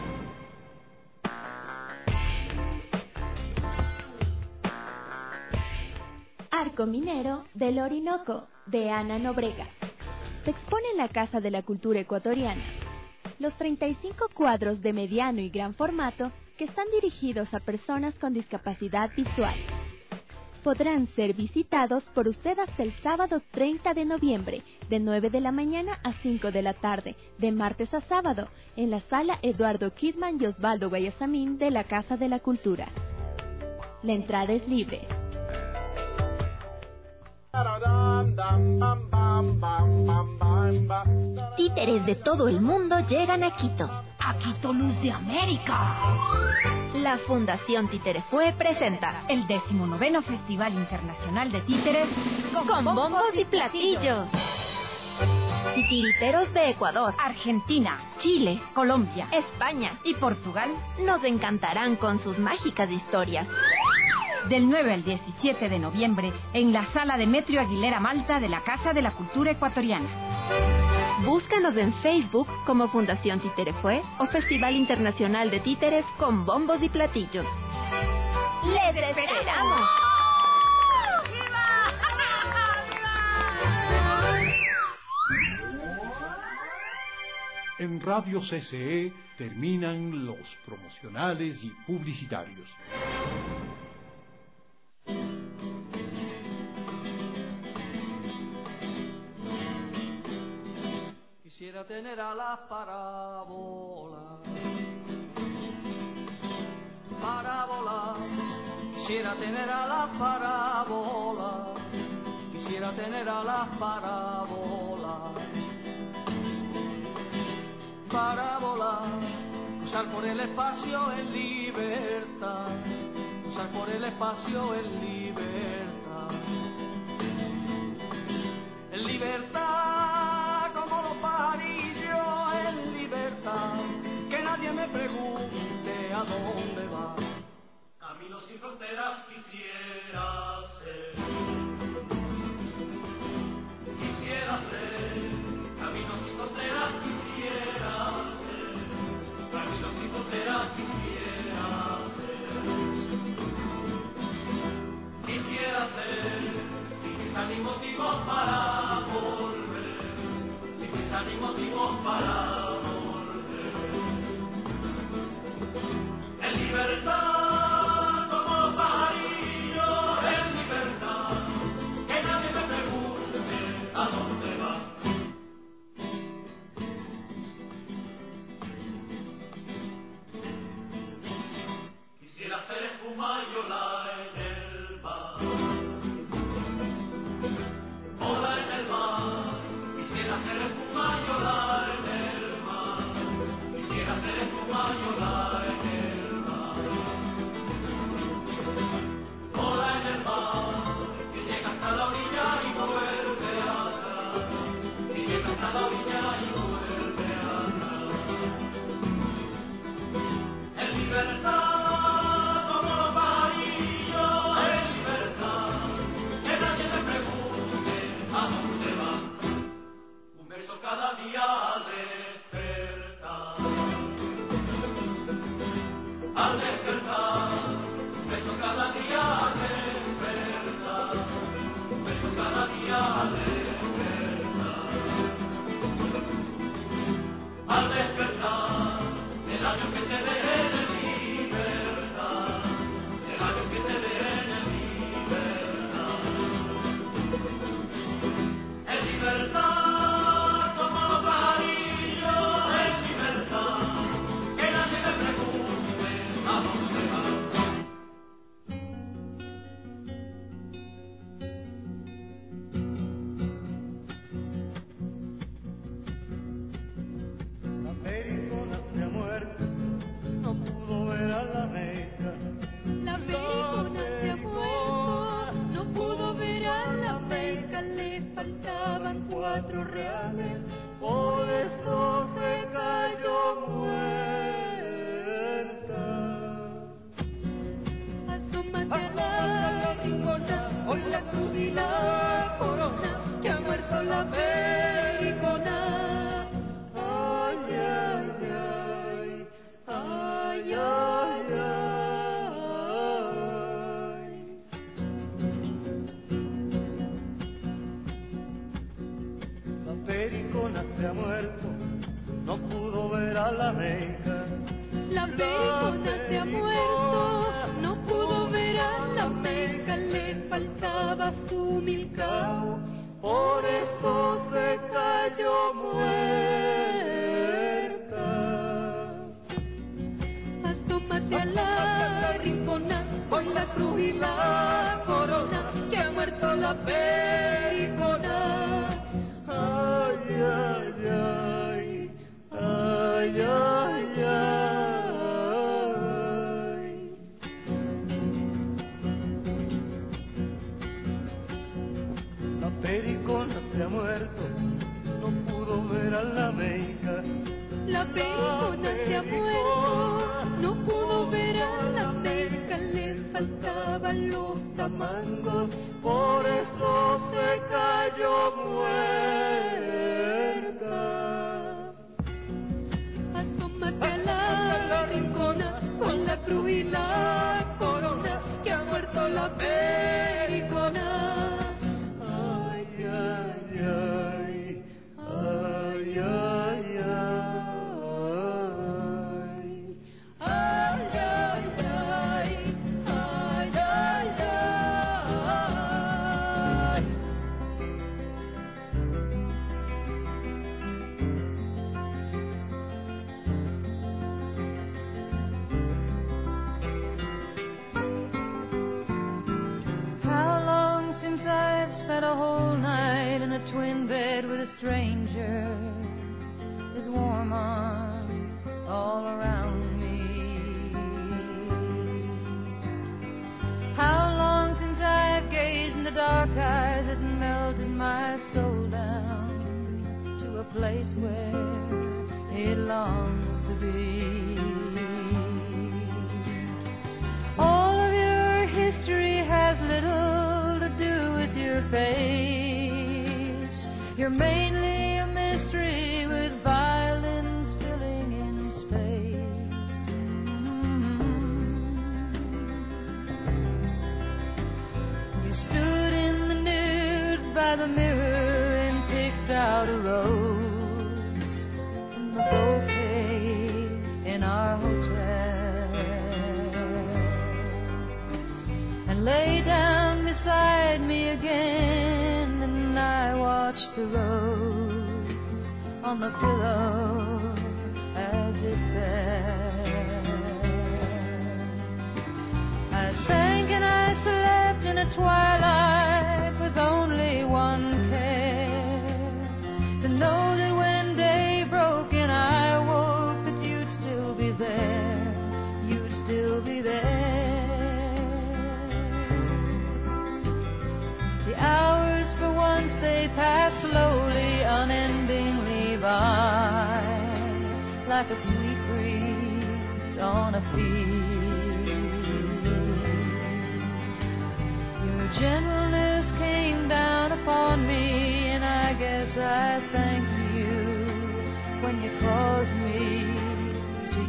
M: Arco Minero del Orinoco, de Ana Nobrega. Se expone en la Casa de la Cultura Ecuatoriana. Los treinta y cinco cuadros de mediano y gran formato que están dirigidos a personas con discapacidad visual podrán ser visitados por usted hasta el sábado treinta de noviembre, de nueve de la mañana a cinco de la tarde, de martes a sábado, en la sala Eduardo Kidman y Osvaldo Bellasamín de la Casa de la Cultura. La entrada es libre.
Q: Títeres de todo el mundo llegan a Quito.
R: ¡A Quito, Luz de América!
Q: La Fundación Títerefue presenta
R: el decimonoveno Festival Internacional de Títeres
Q: con, con bombos y platillos. Titiriteros de Ecuador,
R: Argentina, Chile, Colombia,
Q: España
R: y Portugal
Q: nos encantarán con sus mágicas historias.
R: Del nueve al diecisiete de noviembre, en la sala Demetrio Aguilera Malta de la Casa de la Cultura Ecuatoriana.
Q: Búscanos en Facebook como Fundación Títerefue o Festival Internacional de Títeres con bombos y platillos. ¡Les esperamos!
A: En Radio C C E terminan los promocionales y publicitarios.
H: Quisiera tener alas para volar, para volar. Quisiera tener alas para volar, quisiera tener alas para volar, para volar. Cruzar por el espacio en libertad, cruzar por el espacio en libertad, en libertad como los pajarillos en libertad, que nadie me pregunte a dónde va. Camino sin fronteras quisiera ser, quisiera ser, camino sin fronteras quisiera ser, camino sin fronteras quisiera ser, quisiera ser, sin prisa ni motivos para volver, sin prisa ni motivos para volver, en libertad como pajarillo, en libertad, que nadie me pregunte a dónde va. Quisiera hacer espuma y ola en el mar, ola en el mar. Quisiera hacer espuma y ola en el mar, quisiera hacer espuma y ola en el mar, ola en el mar, que llega hasta la orilla y vuelve atrás, que llega hasta la orilla y vuelve atrás, en libertad. Cada día al despertar, al despertar, beso cada día al despertar, beso cada día al despertar, al despertar, el año que te dé en libertad, el año que te dé en libertad, en libertad. A dónde
K: a la América.
G: La Américona se ha muerto, no pudo ver a la América, le faltaba su milcao, por eso se cayó muerta. Asómate a la rincona con la cruz y la corona, que ha muerto la Américona.
K: Ay, ay, ay, ay, ay, ay. La Pericona se ha muerto, no pudo ver a la América.
G: La Pericona se ha muerto, no pudo ver a la América, le faltaban los tamangos,
K: por eso se cayó muerta.
G: Asómate a la rincona con la cruz y la corona, que ha muerto la Pericona.
K: Ay, ay, ay, ay, ay, ay.
G: Ay, ay, ay, ay, ay, ay.
O: How long since I've spent a whole night in a twin bed with a stranger? His warm arms all around me. How long since I've gazed in the dark eyes that melted my soul down to a place where it longs to be. All of your history has little to do with your face. You're mainly a mystery with violins filling in space. Mm-hmm. You stood in the nude by the mirror and picked out a rose from the bouquet in our hotel, and lay down beside me again, and I watched the rose on the pillow as it fell. I sank and I slept in a twilight with only one care, to know that when day broke and I woke, that you'd still be there, you'd still be there. The hours for once they pass slowly, unendingly by, like a sweet breeze on a field. Your gentleness came down upon me, and I guess I thank you when you caused me to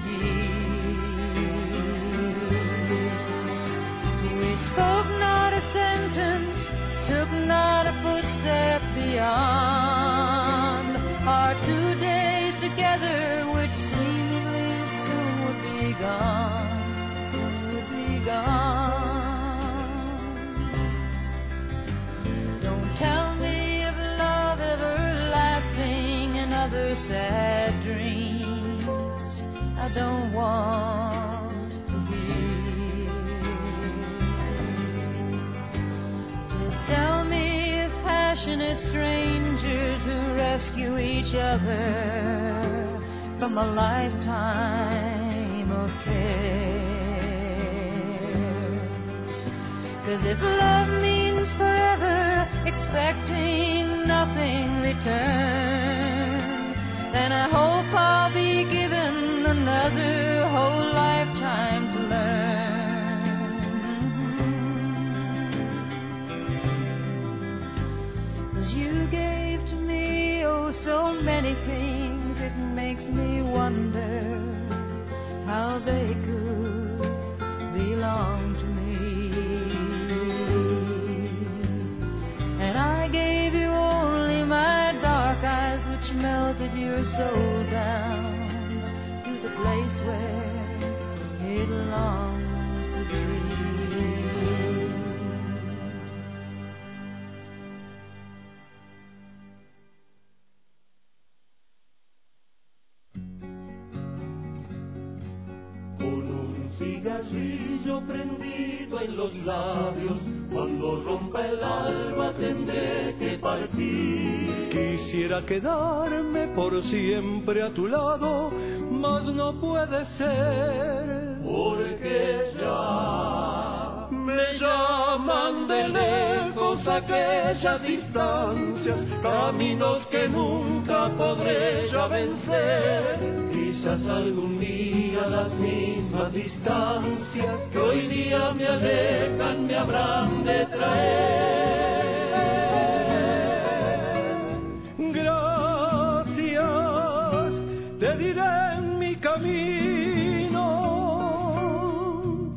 O: yield. We spoke not a sentence, took not a footstep beyond our two days together, which seemingly soon would be gone, soon would be gone. Don't tell me of love everlasting and other sad dreams I don't want to hear. Just tell me of passionate strangers who rescue each other from a lifetime of cares. 'Cause if love means forever, expecting nothing return, then I hope I'll be given another whole lifetime to learn. 'Cause you gave to me, oh, so many things, it makes me wonder how they could belong to me. And I gave you only my dark eyes, which melted your soul down
H: cigarrillo prendido en los labios, cuando rompa el alba tendré que partir.
J: Quisiera quedarme por siempre a tu lado, mas no puede ser,
H: porque ya
J: me llaman de lejos aquellas distancias, caminos que nunca podré ya vencer.
H: Quizás algún día las mismas distancias que hoy día me alejan me habrán de traer.
J: Gracias, te diré en mi camino.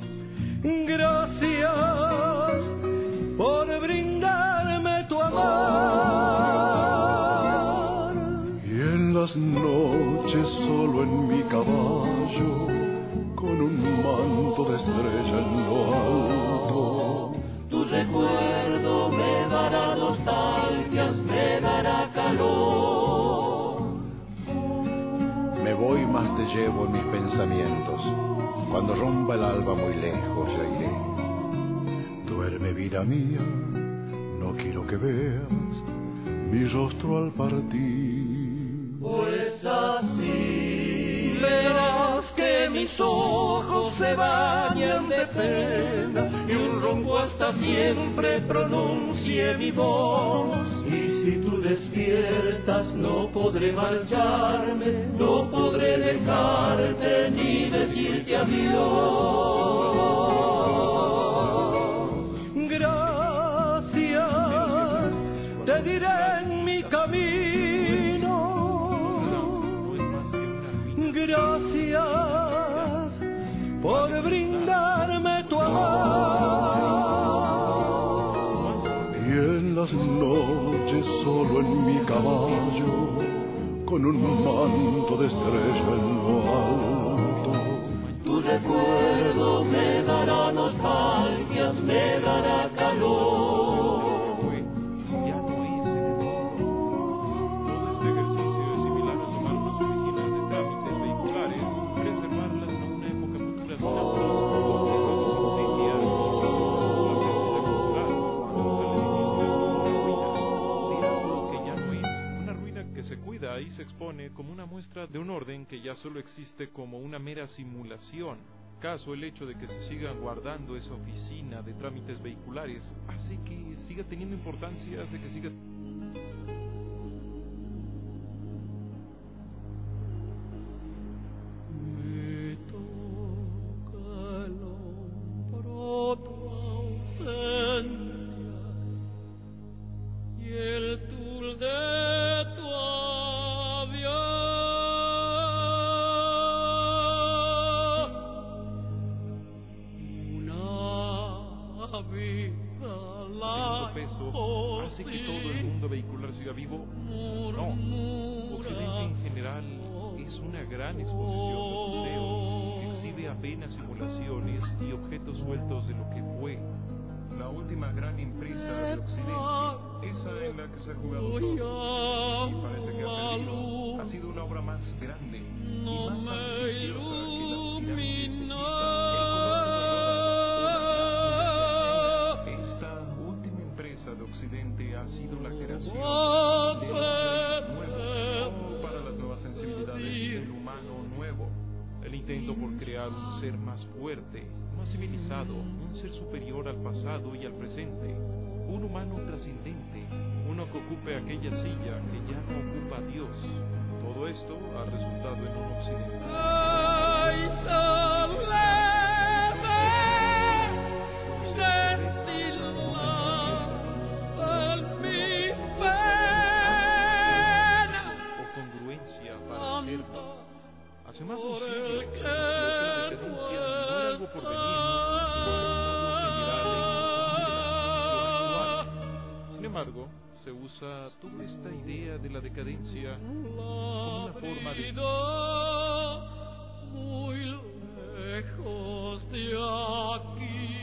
J: Gracias por brindarme tu amor. Y en las noches solo en mi caballo, con un manto de estrella en lo alto,
H: tu recuerdo me dará nostalgias, me dará calor.
S: Me voy más te llevo en mis pensamientos, cuando rompa el alba muy lejos ya iré.
J: Duerme vida mía, no quiero que veas mi rostro al partir.
H: Pues así verás que mis ojos se bañan de pena y un ronco hasta siempre pronuncie mi voz. Y si tú despiertas no podré marcharme, no podré dejarte ni decirte adiós.
J: Gracias, te diré en mi camino. Gracias por brindarme tu amor. Y en las noches solo en mi caballo, con un manto de estrella en lo alto,
H: tu recuerdo me dará nostalgias, me dará calor.
T: Ahí se expone como una muestra de un orden que ya solo existe como una mera simulación. Caso el hecho de que se sigan guardando esa oficina de trámites vehiculares hace que siga teniendo importancia, hace que siga...
H: Me toca el hombro tu ausencia y el tul de tu
T: peso hace que todo el mundo vehicular siga vivo. No, Occidente en general es una gran exposición de museos que exhibe apenas simulaciones y objetos sueltos de lo que fue. La última gran empresa de Occidente, esa en la que se ha jugado todo, y parece que ha perdido, ha sido una obra más grande y más ambiciosa que las pirámides de de Occidente ha sido la creación de un nuevo para las nuevas sensibilidades del humano nuevo, el intento por crear un ser más fuerte, más civilizado, un ser superior al pasado y al presente, un humano trascendente, uno que ocupe aquella silla que ya no ocupa a Dios. Todo esto ha resultado en un Occidente. Hace más de un siglo se anunció que la decadencia no era algo por venir, sino el estado general en el actual. Sin embargo, se usa toda esta idea de la decadencia como una forma de
H: muy lejos de aquí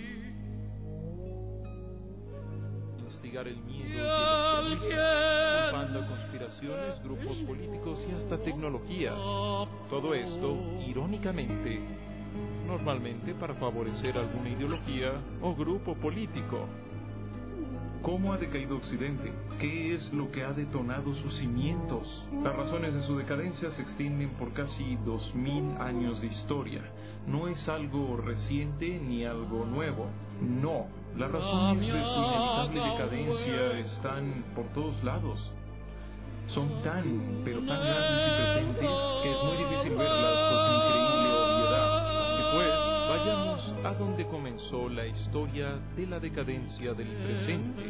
T: instigar el miedo y el extremismo, culpando a conspiraciones, grupos políticos y hasta tecnologías. Todo esto, irónicamente, normalmente para favorecer alguna ideología o grupo político.
U: ¿Cómo ha decaído Occidente? ¿Qué es lo que ha detonado sus cimientos? Las razones de su decadencia se extienden por casi dos mil años de historia. No es algo reciente ni algo nuevo. No, las razones de su inevitable decadencia están por todos lados. Son tan, pero tan grandes y presentes que es muy difícil verlas con su increíble obviedad. Así pues, vayamos a donde comenzó la historia de la decadencia del presente.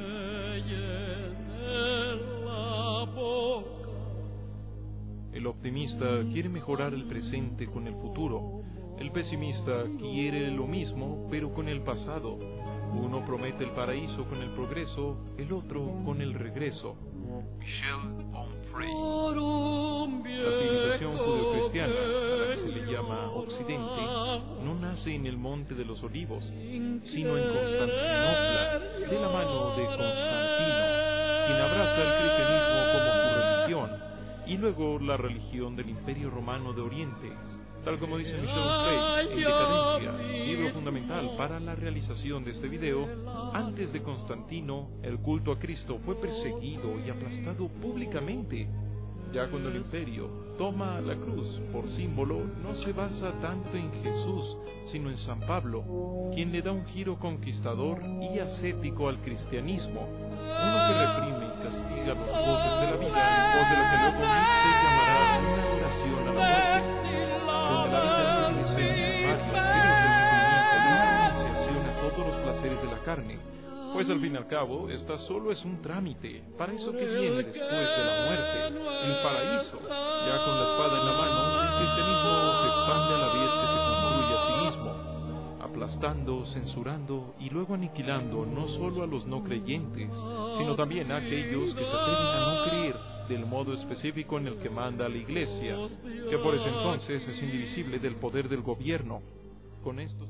U: El optimista quiere mejorar el presente con el futuro. El pesimista quiere lo mismo, pero con el pasado. Uno promete el paraíso con el progreso, el otro con el regreso. Michel Onfray. La civilización judeocristiana, a la que se le llama Occidente, no nace en el Monte de los Olivos, sino en Constantinopla, de la mano de Constantino, quien abraza el cristianismo como su religión, y luego la religión del Imperio Romano de Oriente. Tal como dice Michel Onfray en Decadencia, libro fundamental para la realización de este video, antes de Constantino, el culto a Cristo fue perseguido y aplastado públicamente. Ya cuando el imperio toma la cruz por símbolo, no se basa tanto en Jesús, sino en San Pablo, quien le da un giro conquistador y ascético al cristianismo, uno que reprime y castiga los goces de la vida en pos de lo que luego Nietzsche llamará una adoración a la muerte, donde la vida debe ser necesaria, que es el sufrimiento de una renunciación a todos los placeres de la carne, pues al fin y al cabo, esta solo es un trámite para eso que viene después de la muerte, el paraíso. Ya con la espada en la mano, el cristianismo se expande a la vez que se construye a sí mismo, aplastando, censurando y luego aniquilando no solo a los no creyentes, sino también a aquellos que se atreven a no creer del modo específico en el que manda la Iglesia, que por ese entonces es indivisible del poder del gobierno. Con esto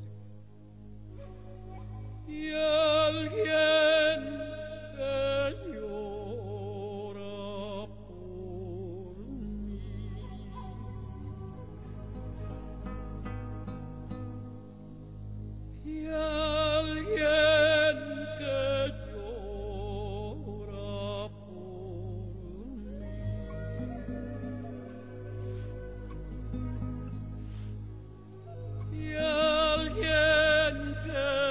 P: y alguien que llora por mí. Y alguien que llora por mí. Y alguien que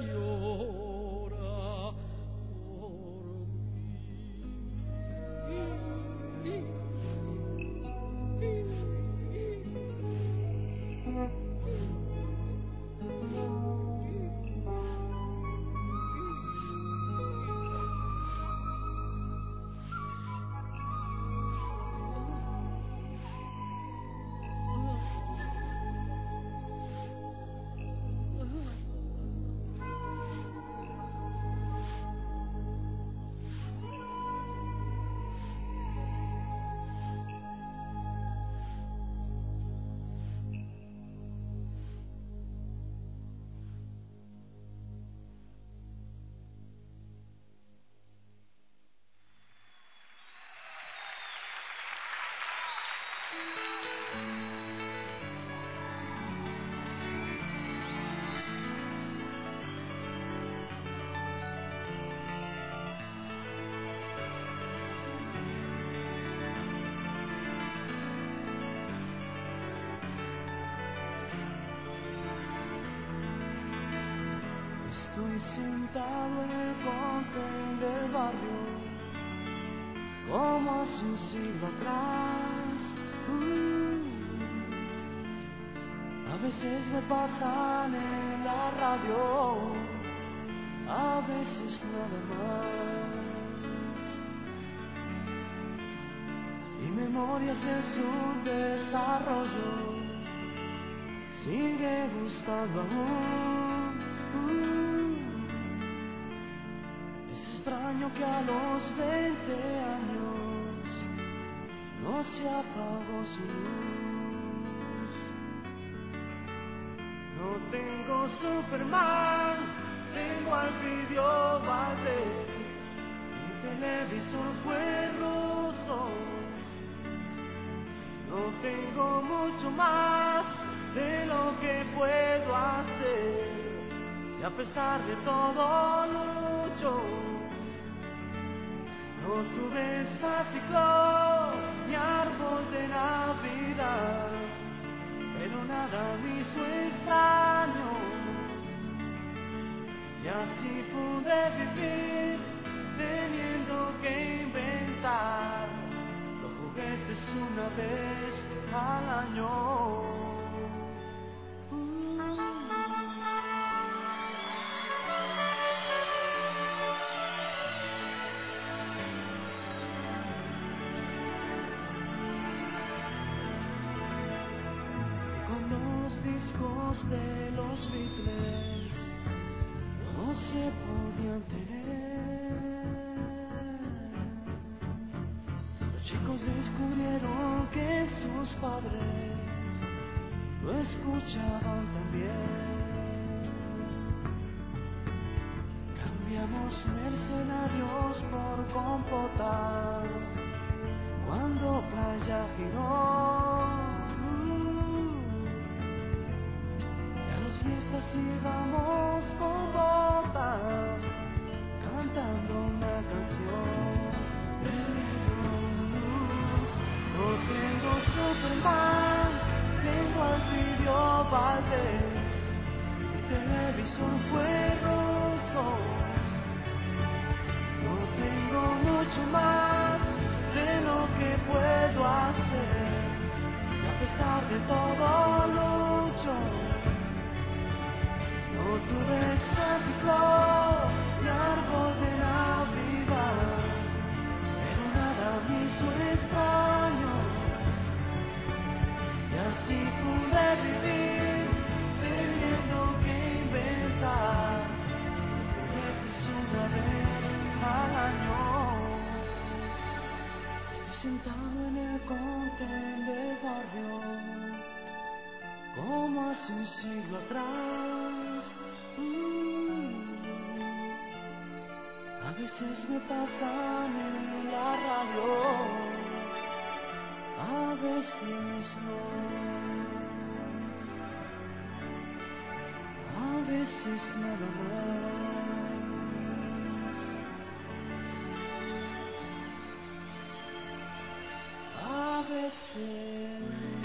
V: Estoy sentado en el contén del barrio, como hace un siglo atrás. Uh, a veces me pasan en la radio, a veces nada más. Y memorias de su desarrollo sigue gustando aún. Uh, es extraño que a los veinte años no se apagó su luz. No tengo Superman, tengo al Video Valdés, mi televisor fue ruso. No tengo mucho más,
H: de lo que puedo hacer. Y a pesar de todo lucho. No tuve Santa Claus ni árbol de Navidad, pero nada me hizo extraño. Y así pude vivir teniendo que inventar los juguetes una vez al año. Discos de los Beatles no se podían tener. Los chicos descubrieron que sus padres lo escuchaban también. Cambiamos mercenarios por compotas cuando Playa giró. Fiestas íbamos con botas cantando una canción. No tengo Superman, tengo al Video Valdés. Mi televisor fue roso. No tengo mucho más de lo que puedo hacer. Y a pesar de todo lucho. No tuve Santa Claus ni árbol de Navidad, pero nada me hizo extraño. Y así pude vivir teniendo que inventar juguetes una vez al año. Estoy sentado en el contén del barrio como hace un siglo atrás. Mm. A veces me pasan en la radio, a veces no, a veces nada más, a veces.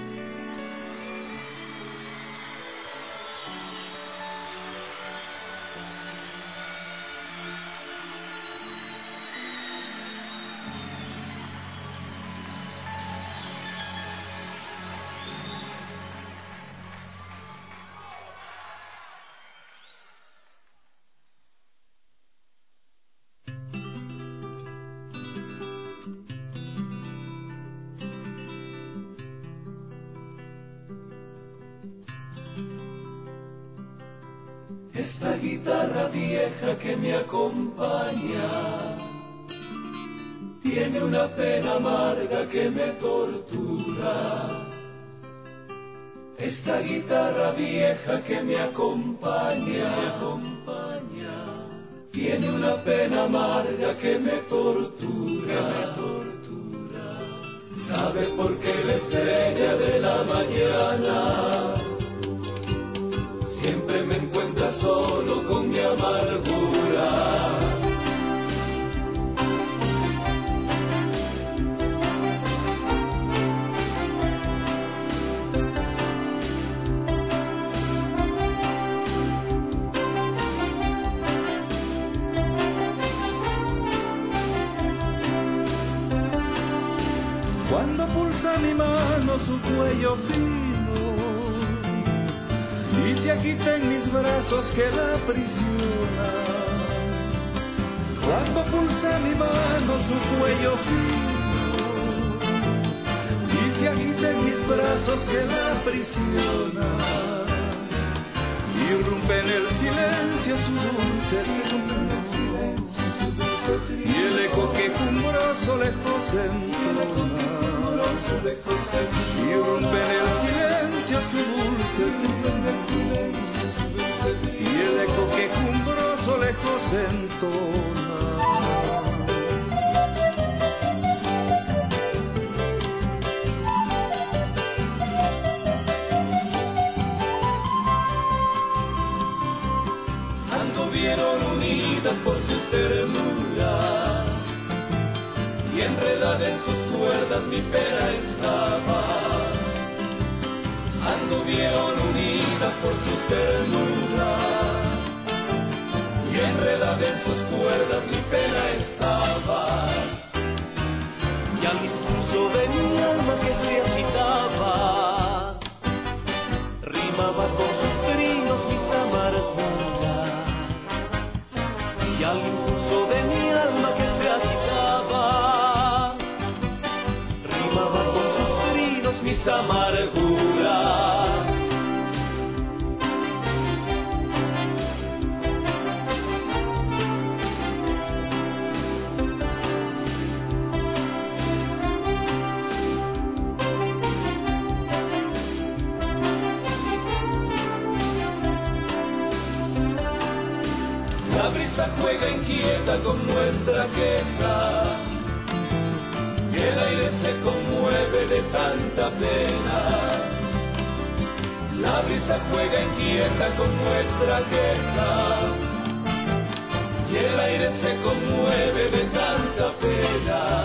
P: Esta guitarra vieja que me acompaña tiene una pena amarga que me tortura. Esta guitarra vieja que me acompaña, me acompaña tiene una pena amarga que me tortura, me tortura. ¿Sabe por qué la estrella de la mañana siempre me encuentra solo con mi amargura?
K: Cuando pulsa mi mano su cuello fino y se agita en mis brazos que la aprisiona. Cuando pulsa mi mano su cuello fino y se agita en mis brazos que la aprisiona. Irrumpe en el silencio su dulce trino y el eco que cumbroso lejos entona. Irrumpe en el silencio su dulce trino y el eco que cumbroso lejos entona.
P: enredada en sus cuerdas mi pena estaba. Anduvieron unidas por sus ternuras, y enredada en sus cuerdas mi pena estaba.
H: Y al impulso de mi alma que se agitaba, rimaba con sus trinos mis amarguras. Y al impulso de mi alma que se agitaba, rimaba con sus trinos mis amarguras.
P: La brisa juega inquieta con nuestra queja, y el aire se conmueve de tanta pena. La brisa juega inquieta con nuestra queja, y el aire se conmueve de tanta pena.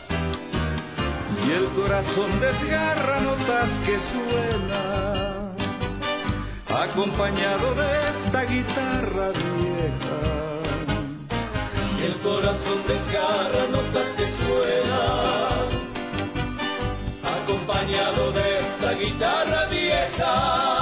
J: Y el corazón desgarra notas que suenan, acompañado de esta guitarra vieja.
P: Y el corazón desgarra notas que suenan, acompañado de esta guitarra vieja.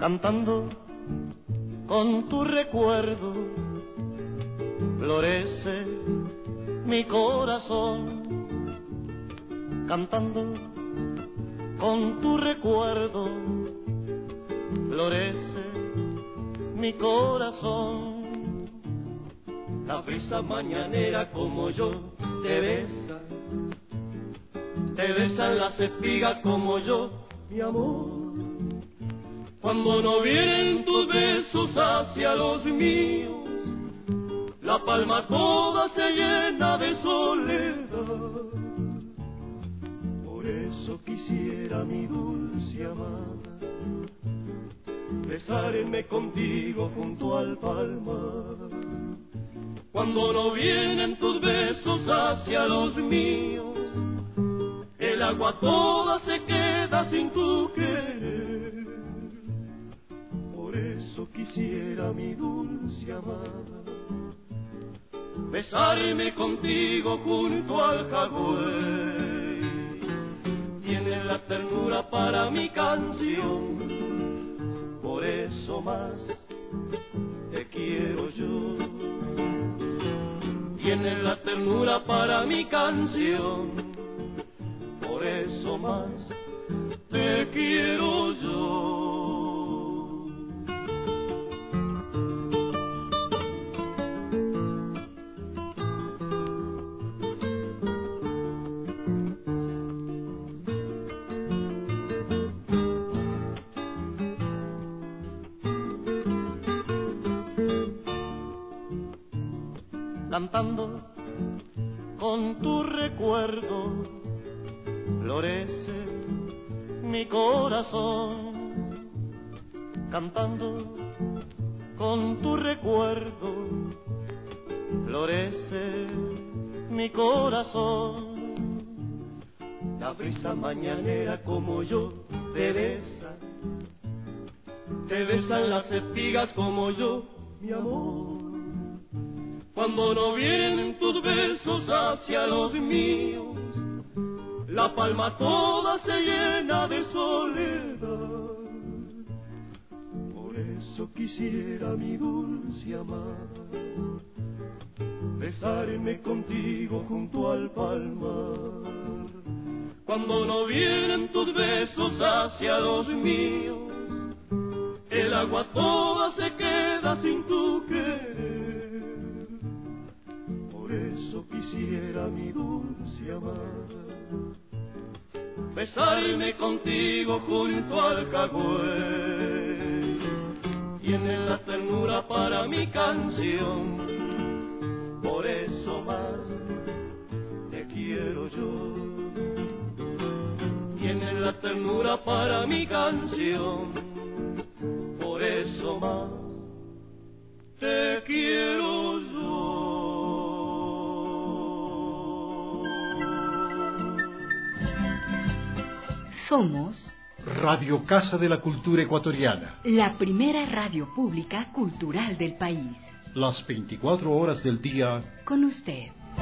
K: cantando con tu recuerdo, florece mi corazón, cantando con tu recuerdo, florece mi corazón. La brisa mañanera como yo te besa, te besan las espigas como yo, mi amor. Cuando no vienen tus besos hacia los míos, la palma toda se llena de soledad. Por eso quisiera, mi dulce amada, besarme contigo junto al palmar. Cuando no vienen tus besos hacia los míos, el agua toda se queda sin tu querer. Por eso quisiera, mi dulce amada, besarme contigo junto al jagüey. Tienes la ternura para mi canción, por eso más te quiero yo. Tienes la ternura para mi canción, por eso más te quiero yo. Cantando con tu recuerdo, florece mi corazón, cantando con tu recuerdo, florece mi corazón. La brisa mañanera como yo te besa, te besan las espigas como yo, mi amor. Cuando no vienen tus besos hacia los míos, la palma toda se llena de soledad. Por eso quisiera, mi dulce amada, besarme contigo junto al palmar. Cuando no vienen tus besos hacia los míos, el agua toda se queda sin tu querer. Por eso quisiera, mi dulce amada, besarme contigo junto al cagüey. Tienes la ternura para mi canción, por eso más te quiero yo. Tienes la ternura para mi canción, por eso más te quiero yo.
B: Somos
A: Radio Casa de la Cultura Ecuatoriana,
B: la primera radio pública cultural del país.
A: Las veinticuatro horas del día
B: con usted.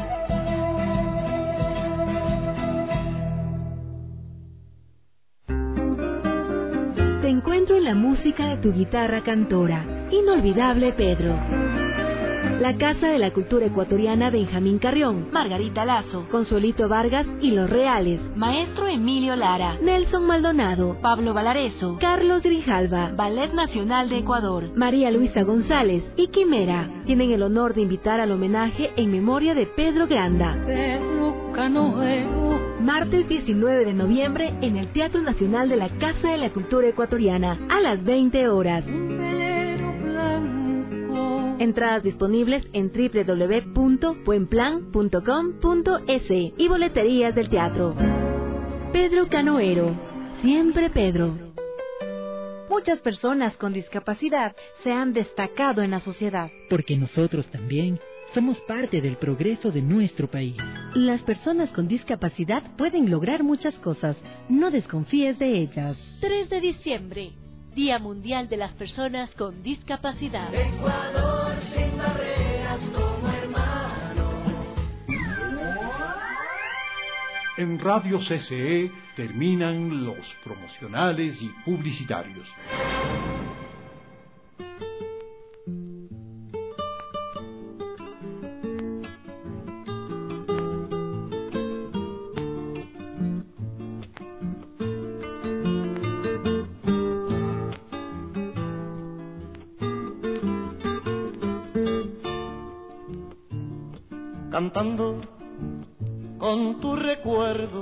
D: Te encuentro en la música de tu guitarra cantora, inolvidable Pedro. La Casa de la Cultura Ecuatoriana Benjamín Carrión,
Q: Margarita Lazo,
D: Consuelito Vargas y Los Reales,
Q: Maestro Emilio Lara,
D: Nelson Maldonado,
Q: Pablo Valareso,
D: Carlos Grijalva,
Q: Ballet Nacional de Ecuador,
D: María Luisa González y Quimera tienen el honor de invitar al homenaje en memoria de Pedro Granda.
G: Pedro Canoero.
D: Martes diecinueve de noviembre en el Teatro Nacional de la Casa de la Cultura Ecuatoriana a las veinte horas. Entradas disponibles en doble u doble u doble u punto buenplan punto com punto es y boleterías del teatro. Pedro Canoero, siempre Pedro. Muchas personas con discapacidad se han destacado en la sociedad.
E: Porque nosotros también somos parte del progreso de nuestro país.
W: Las personas con discapacidad pueden lograr muchas cosas. No desconfíes de ellas.
X: tres de diciembre, Día Mundial de las Personas con Discapacidad.
P: Ecuador sin barreras como hermano.
A: En Radio C C E terminan los promocionales y publicitarios.
C: cantando con tu recuerdo,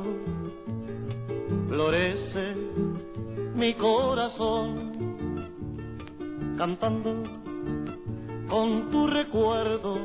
C: florece mi corazón, cantando con tu recuerdo,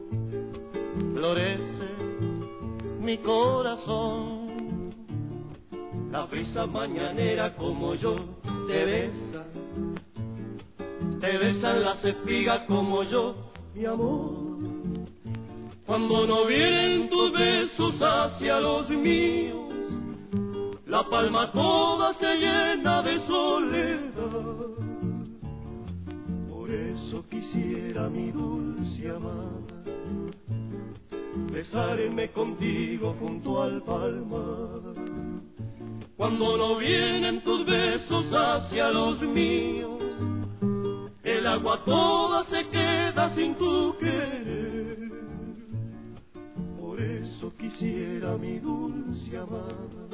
C: florece mi corazón. La brisa mañanera como yo te besa, te besan las espigas como yo, mi amor. Cuando no vienen tus besos hacia los míos, la palma toda se llena de soledad. Por eso quisiera, mi dulce amada, besarme contigo junto al palmar. Cuando no vienen tus besos hacia los míos, el agua toda se queda sin tu querer. Por eso quisiera, mi dulce amada,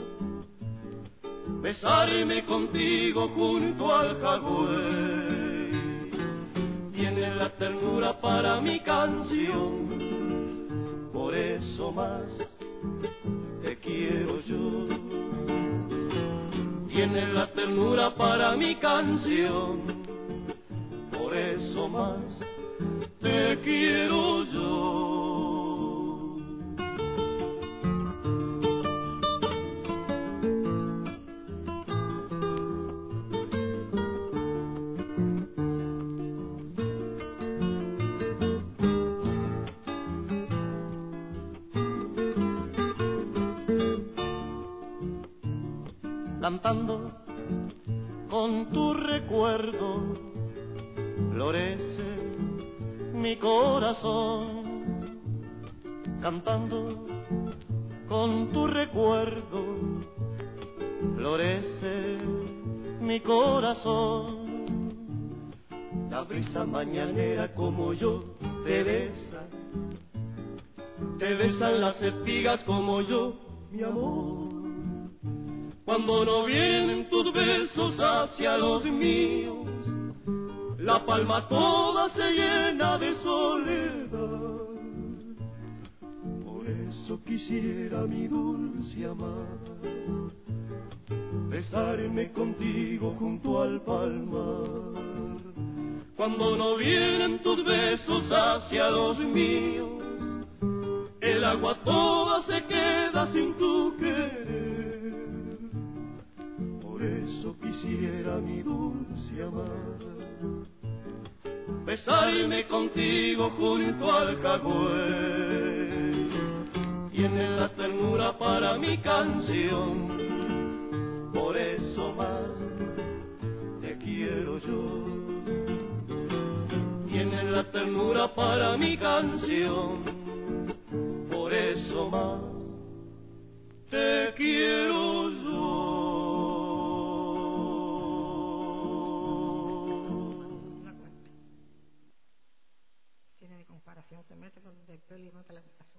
C: besarme contigo junto al jagüey. Tienes la ternura para mi canción, por eso más te quiero yo. Tienes la ternura para mi canción, por eso más te quiero yo. Cantando con tu recuerdo, florece mi corazón. Cantando con tu recuerdo, florece mi corazón. La brisa mañanera como yo te besa, te besan las espigas como yo, mi amor. Cuando no vienen tus besos hacia los míos, la palma toda se llena de soledad. Por eso quisiera, mi dulce amada, besarme contigo junto al palmar. Cuando no vienen tus besos hacia los míos, el agua toda se queda sin tu querer. Por eso quisiera, mi dulce amada, besarme contigo junto al jagüey. Tienes la ternura para mi canción, por eso más te quiero yo. Tienes la ternura para mi canción, por eso más te quiero yo.
F: Se mete con el pelo y nota la pasó.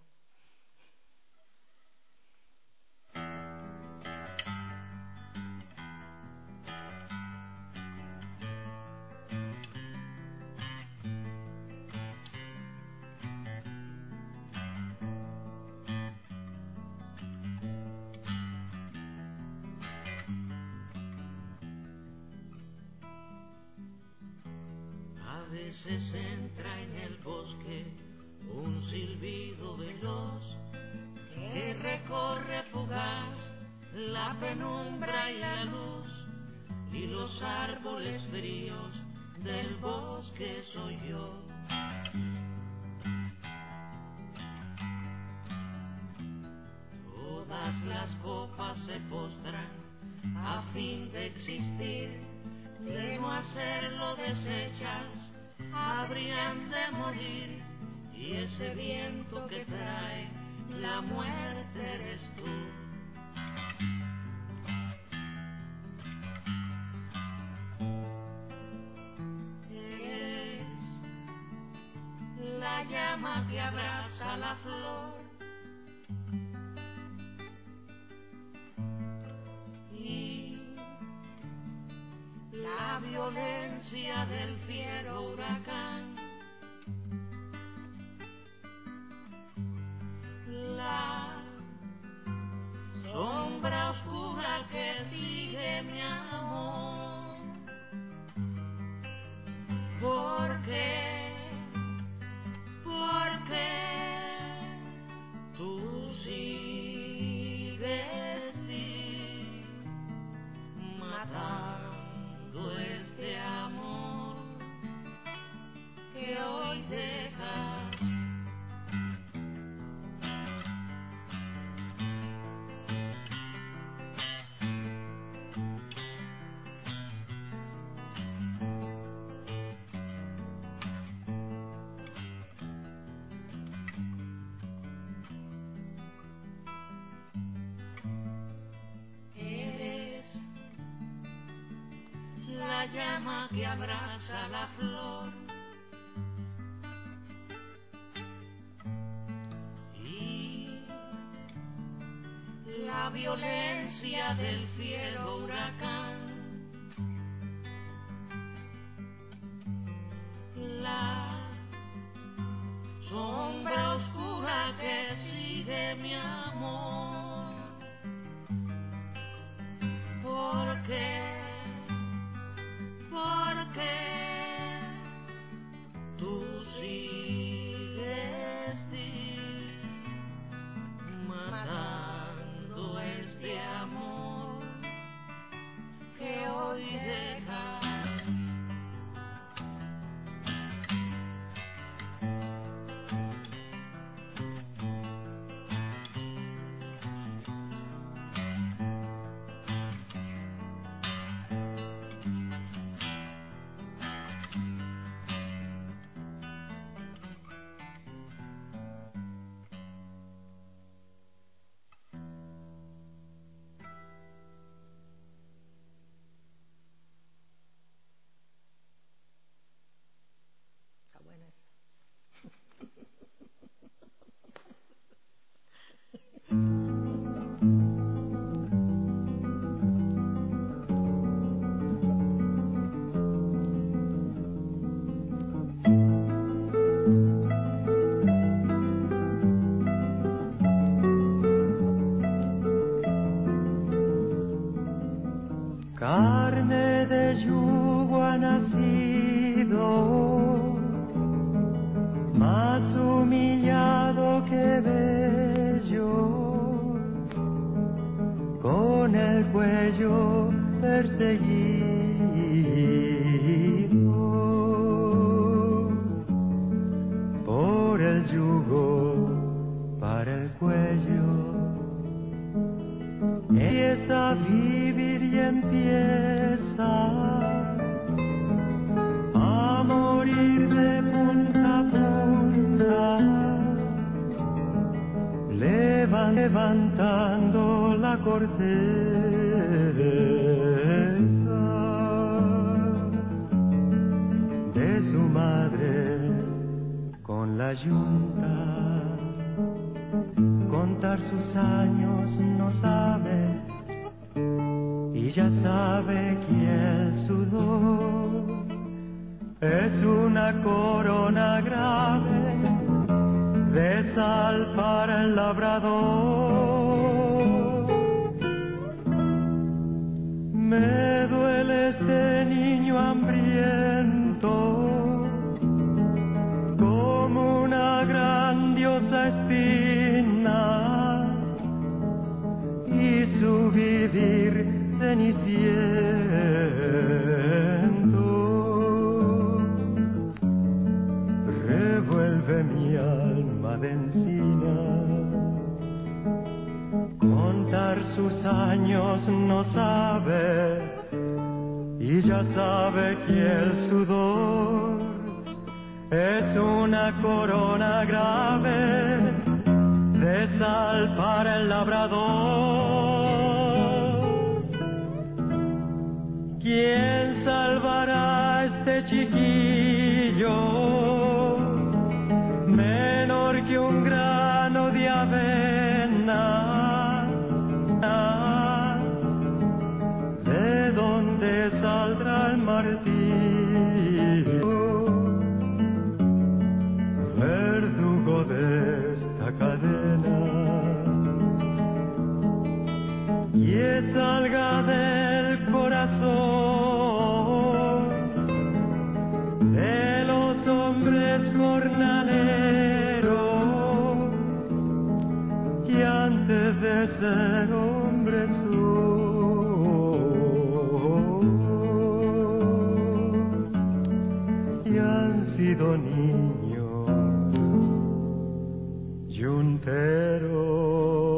I: A veces entra en el bosque un silbido veloz que recorre fugaz la penumbra y la luz, y los árboles fríos del bosque soy yo. Todas las copas se postran a fin de existir, de no hacerlo desechas habrían de morir. Y ese viento que trae la muerte eres tú. Eres la llama que abraza la flor y la violencia del fiero huracán. que hoy dejas. La llama que abraza la flor y la violencia del fiero huracán, la sombra oscura que sigue mi amor, porque porque tú sigues matando este amor que hoy dejas.
J: Carne de yugo ha nacido, más humillado que bello, con el cuello perseguido por el yugo para el cuello. Empieza a vivir y empieza a morir de punta a punta, levan, levantando la corteza de su madre con la yunta. Contar sus años no sabe, y ya sabe que el sudor es una corona grave de sal para el labrador. Me duele este niño hambriento como una grandiosa espina, y su vivir ceniciento revuelve mi alma de encina. Contar sus años no sabe, y ya sabe que el sudor es una corona grave de sal para el labrador. ¿Quién salvará a este chiquillo, menor que un grano de avena? ¿De dónde saldrá el martillo, verdugo de esta cadena? Que salga del corazón de los hombres jornaleros, que antes de ser hombres son, y han sido niños yunteros.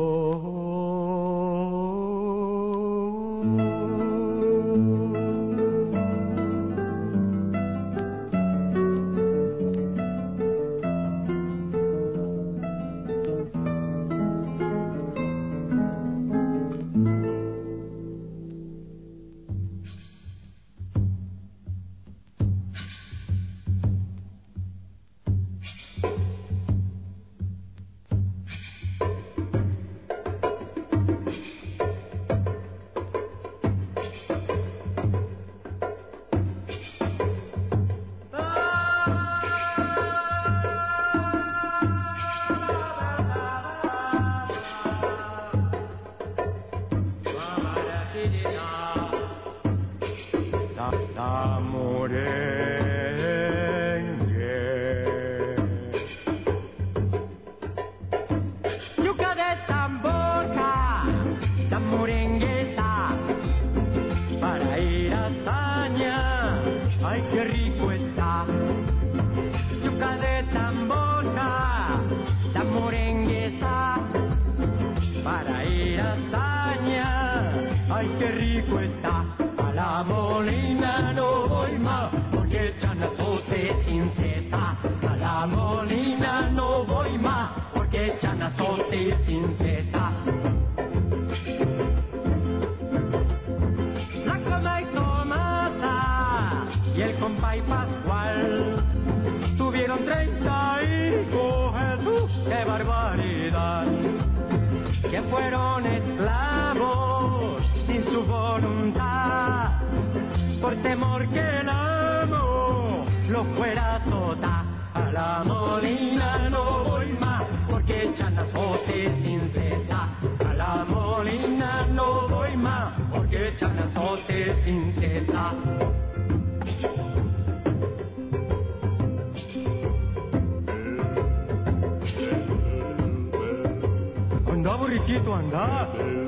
H: Anda, borriquito, anda.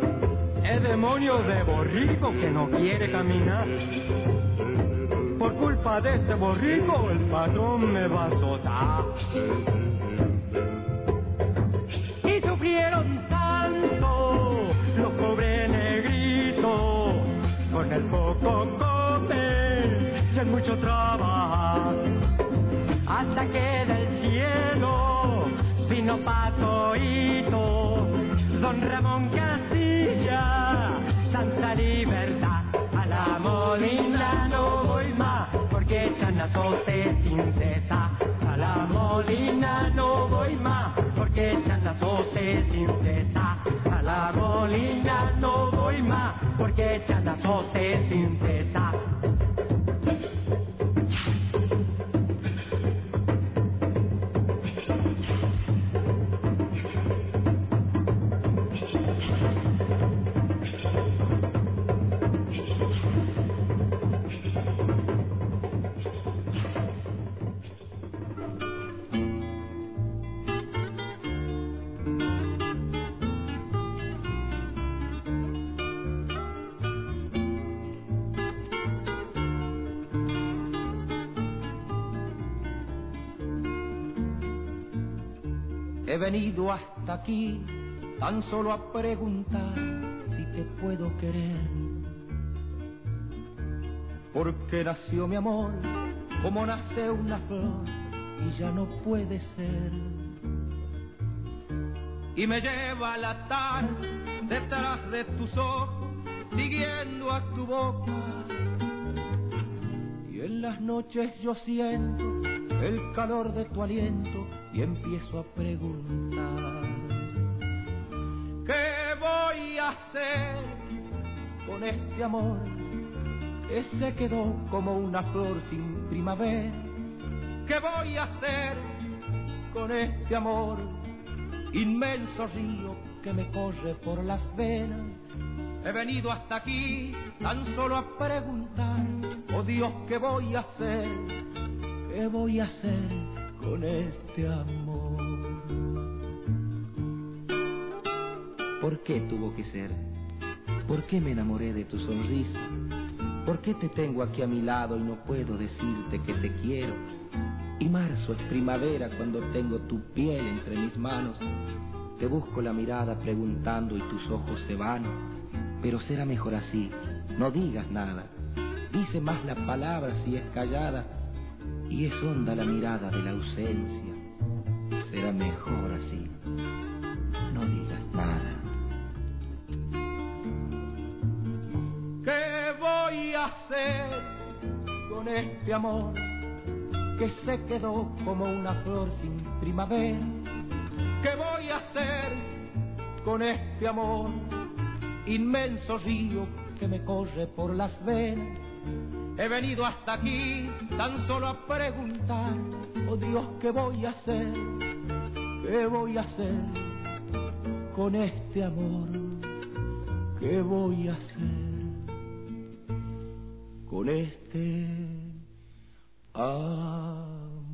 H: Es demonio de borrico que no quiere caminar. Por culpa de este borrico el patrón me va a azotar. Y sufrieron tanto los pobres negritos, con el poco comer y el mucho trabajar, hasta que del cielo vino Patoito, don Ramón Castilla, Santa Libertad. A la Molina no voy más, porque echan azote sin cesar. A la Molina no voy más, porque echan azote sin cesar. A la Molina no voy más, porque echan azote sin cesar.
L: He venido hasta aquí tan solo a preguntar si te puedo querer, porque nació mi amor como nace una flor y ya no puede ser. Y me lleva la tarde detrás de tus ojos, siguiendo a tu boca, y en las noches yo siento el calor de tu aliento y empiezo a preguntar: ¿qué voy a hacer con este amor que se quedó como una flor sin primavera? ¿Qué voy a hacer con este amor, inmenso río que me corre por las venas? He venido hasta aquí tan solo a preguntar: oh Dios, ¿qué voy a hacer? ¿Qué voy a hacer con este amor? ¿Por qué tuvo que ser? ¿Por qué me enamoré de tu sonrisa? ¿Por qué te tengo aquí a mi lado y no puedo decirte que te quiero?
M: Y marzo es primavera cuando tengo tu piel entre mis manos. Te busco la mirada preguntando y tus ojos se van. Pero será mejor así, no digas nada. Dice más la palabra si es callada. Y es honda la mirada de la ausencia. Será mejor así, no digas nada.
L: ¿Qué voy a hacer con este amor que se quedó como una flor sin primavera? ¿Qué voy a hacer con este amor, inmenso río que me corre por las venas? He venido hasta aquí tan solo a preguntar, oh Dios, ¿qué voy a hacer? ¿Qué voy a hacer con este amor? ¿Qué voy a hacer con este amor?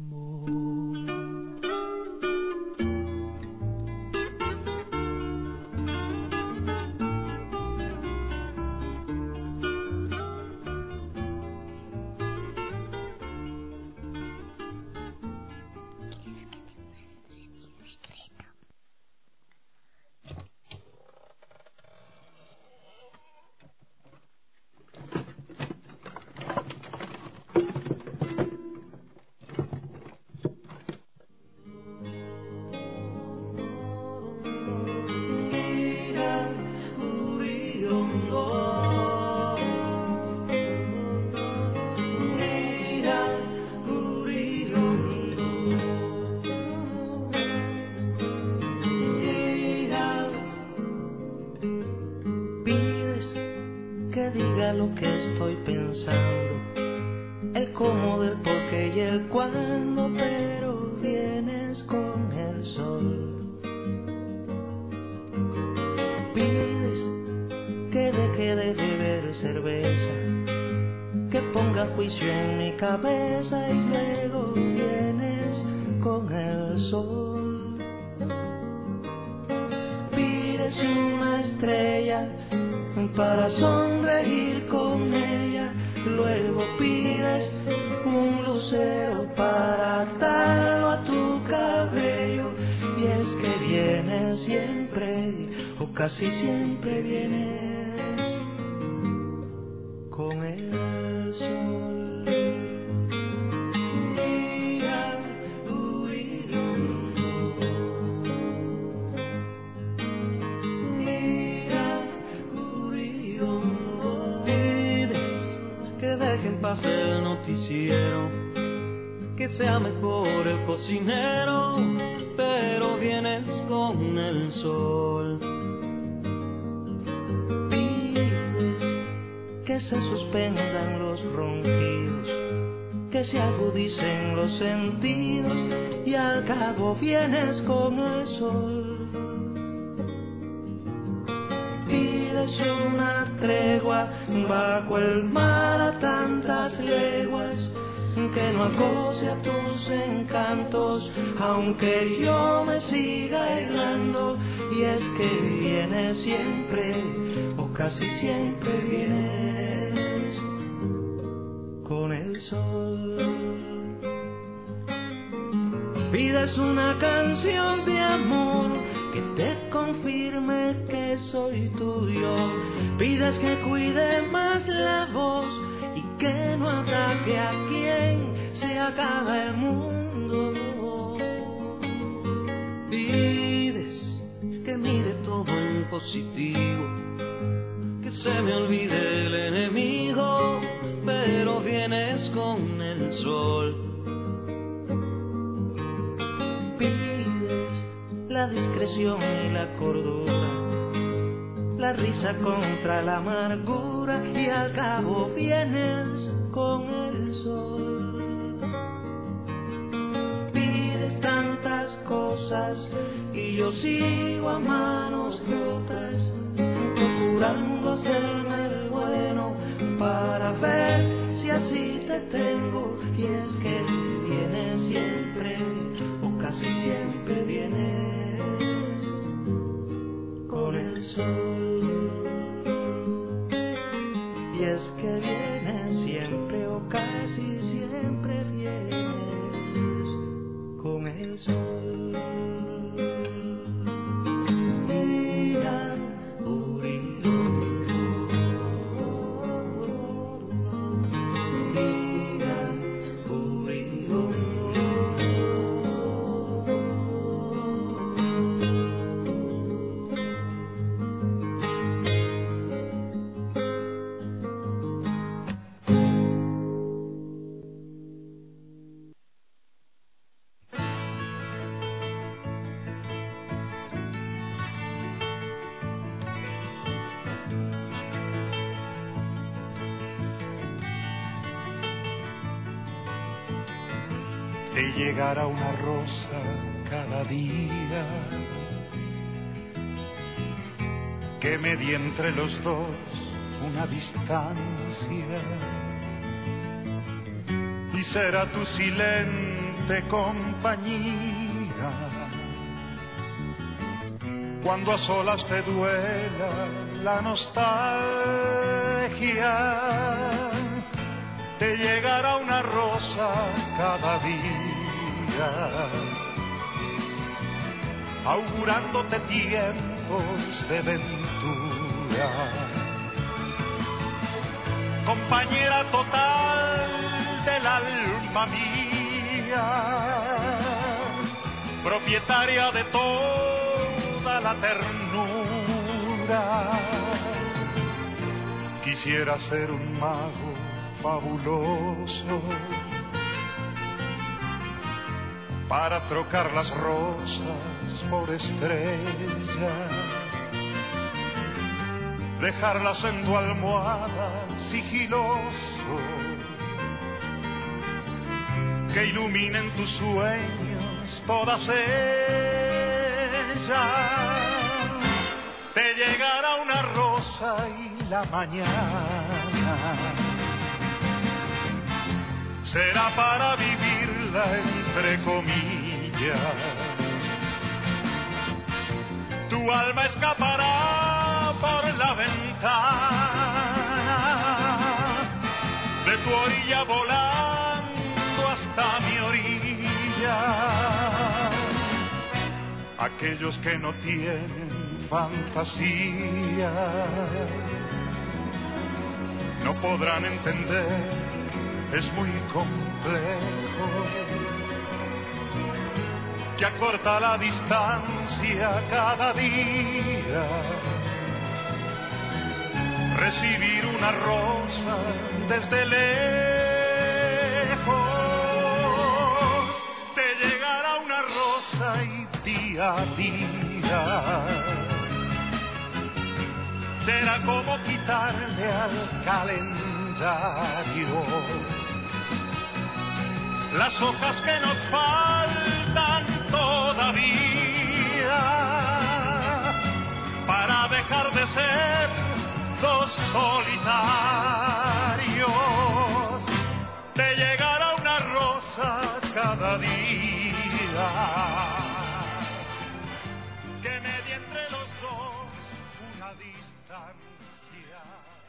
N: Lo que estoy pensando, el cómo, del por qué y el cuándo, pero vienes con el sol. Pides que deje de beber cerveza, que ponga juicio en mi cabeza, y luego vienes con el sol. Pides una estrella para sonreír con ella, luego pides un lucero para atarlo a tu cabello. Y es que vienes siempre, o casi siempre vienes con el sol. Pase el noticiero, que sea mejor el cocinero, pero vienes con el sol. Pides que se suspendan los ronquidos, que se agudicen los sentidos, y al cabo vienes con el sol. Pides una tregua bajo el mar a tantas leguas, que no acose a tus encantos, aunque yo me siga aislando. Y es que vienes siempre, o casi siempre vienes con el sol. Pides una canción de amor que te confirme que soy tuyo. Pides que cuide más la voz y que no ataque a quien se acaba el mundo. Pides que mire todo en positivo, que se me olvide el enemigo, pero vienes con el sol. La discreción y la cordura, la risa contra la amargura, y al cabo vienes con el sol. Pides tantas cosas y yo sigo a manos rotas, procurando hacerme el bueno para ver si así te tengo. Y es que vienes siempre, o casi siempre vienes con el sol. Y es que vienes siempre, o casi siempre vienes
K: te llegará una rosa cada día, que medie entre los dos una distancia, y será tu silente compañía cuando a solas te duela la nostalgia. Te llegará una rosa cada día, augurándote tiempos de ventura, compañera total del alma mía, propietaria de toda la ternura. Quisiera ser un mago fabuloso para trocar las rosas por estrellas, dejarlas en tu almohada sigiloso, que iluminen tus sueños todas ellas. Te llegará una rosa y la mañana será para vivirla entre comillas. Tu alma escapará por la ventana de tu orilla volando hasta mi orilla. Aquellos que no tienen fantasía no podrán entender, es muy complejo, que acorta la distancia cada día. Recibir una rosa desde lejos, te llegará una rosa y día a día será como quitarle al calendario las hojas que nos faltan todavía para dejar de ser dos solitarios. Te llegará una rosa cada día, que medie entre los dos una distancia.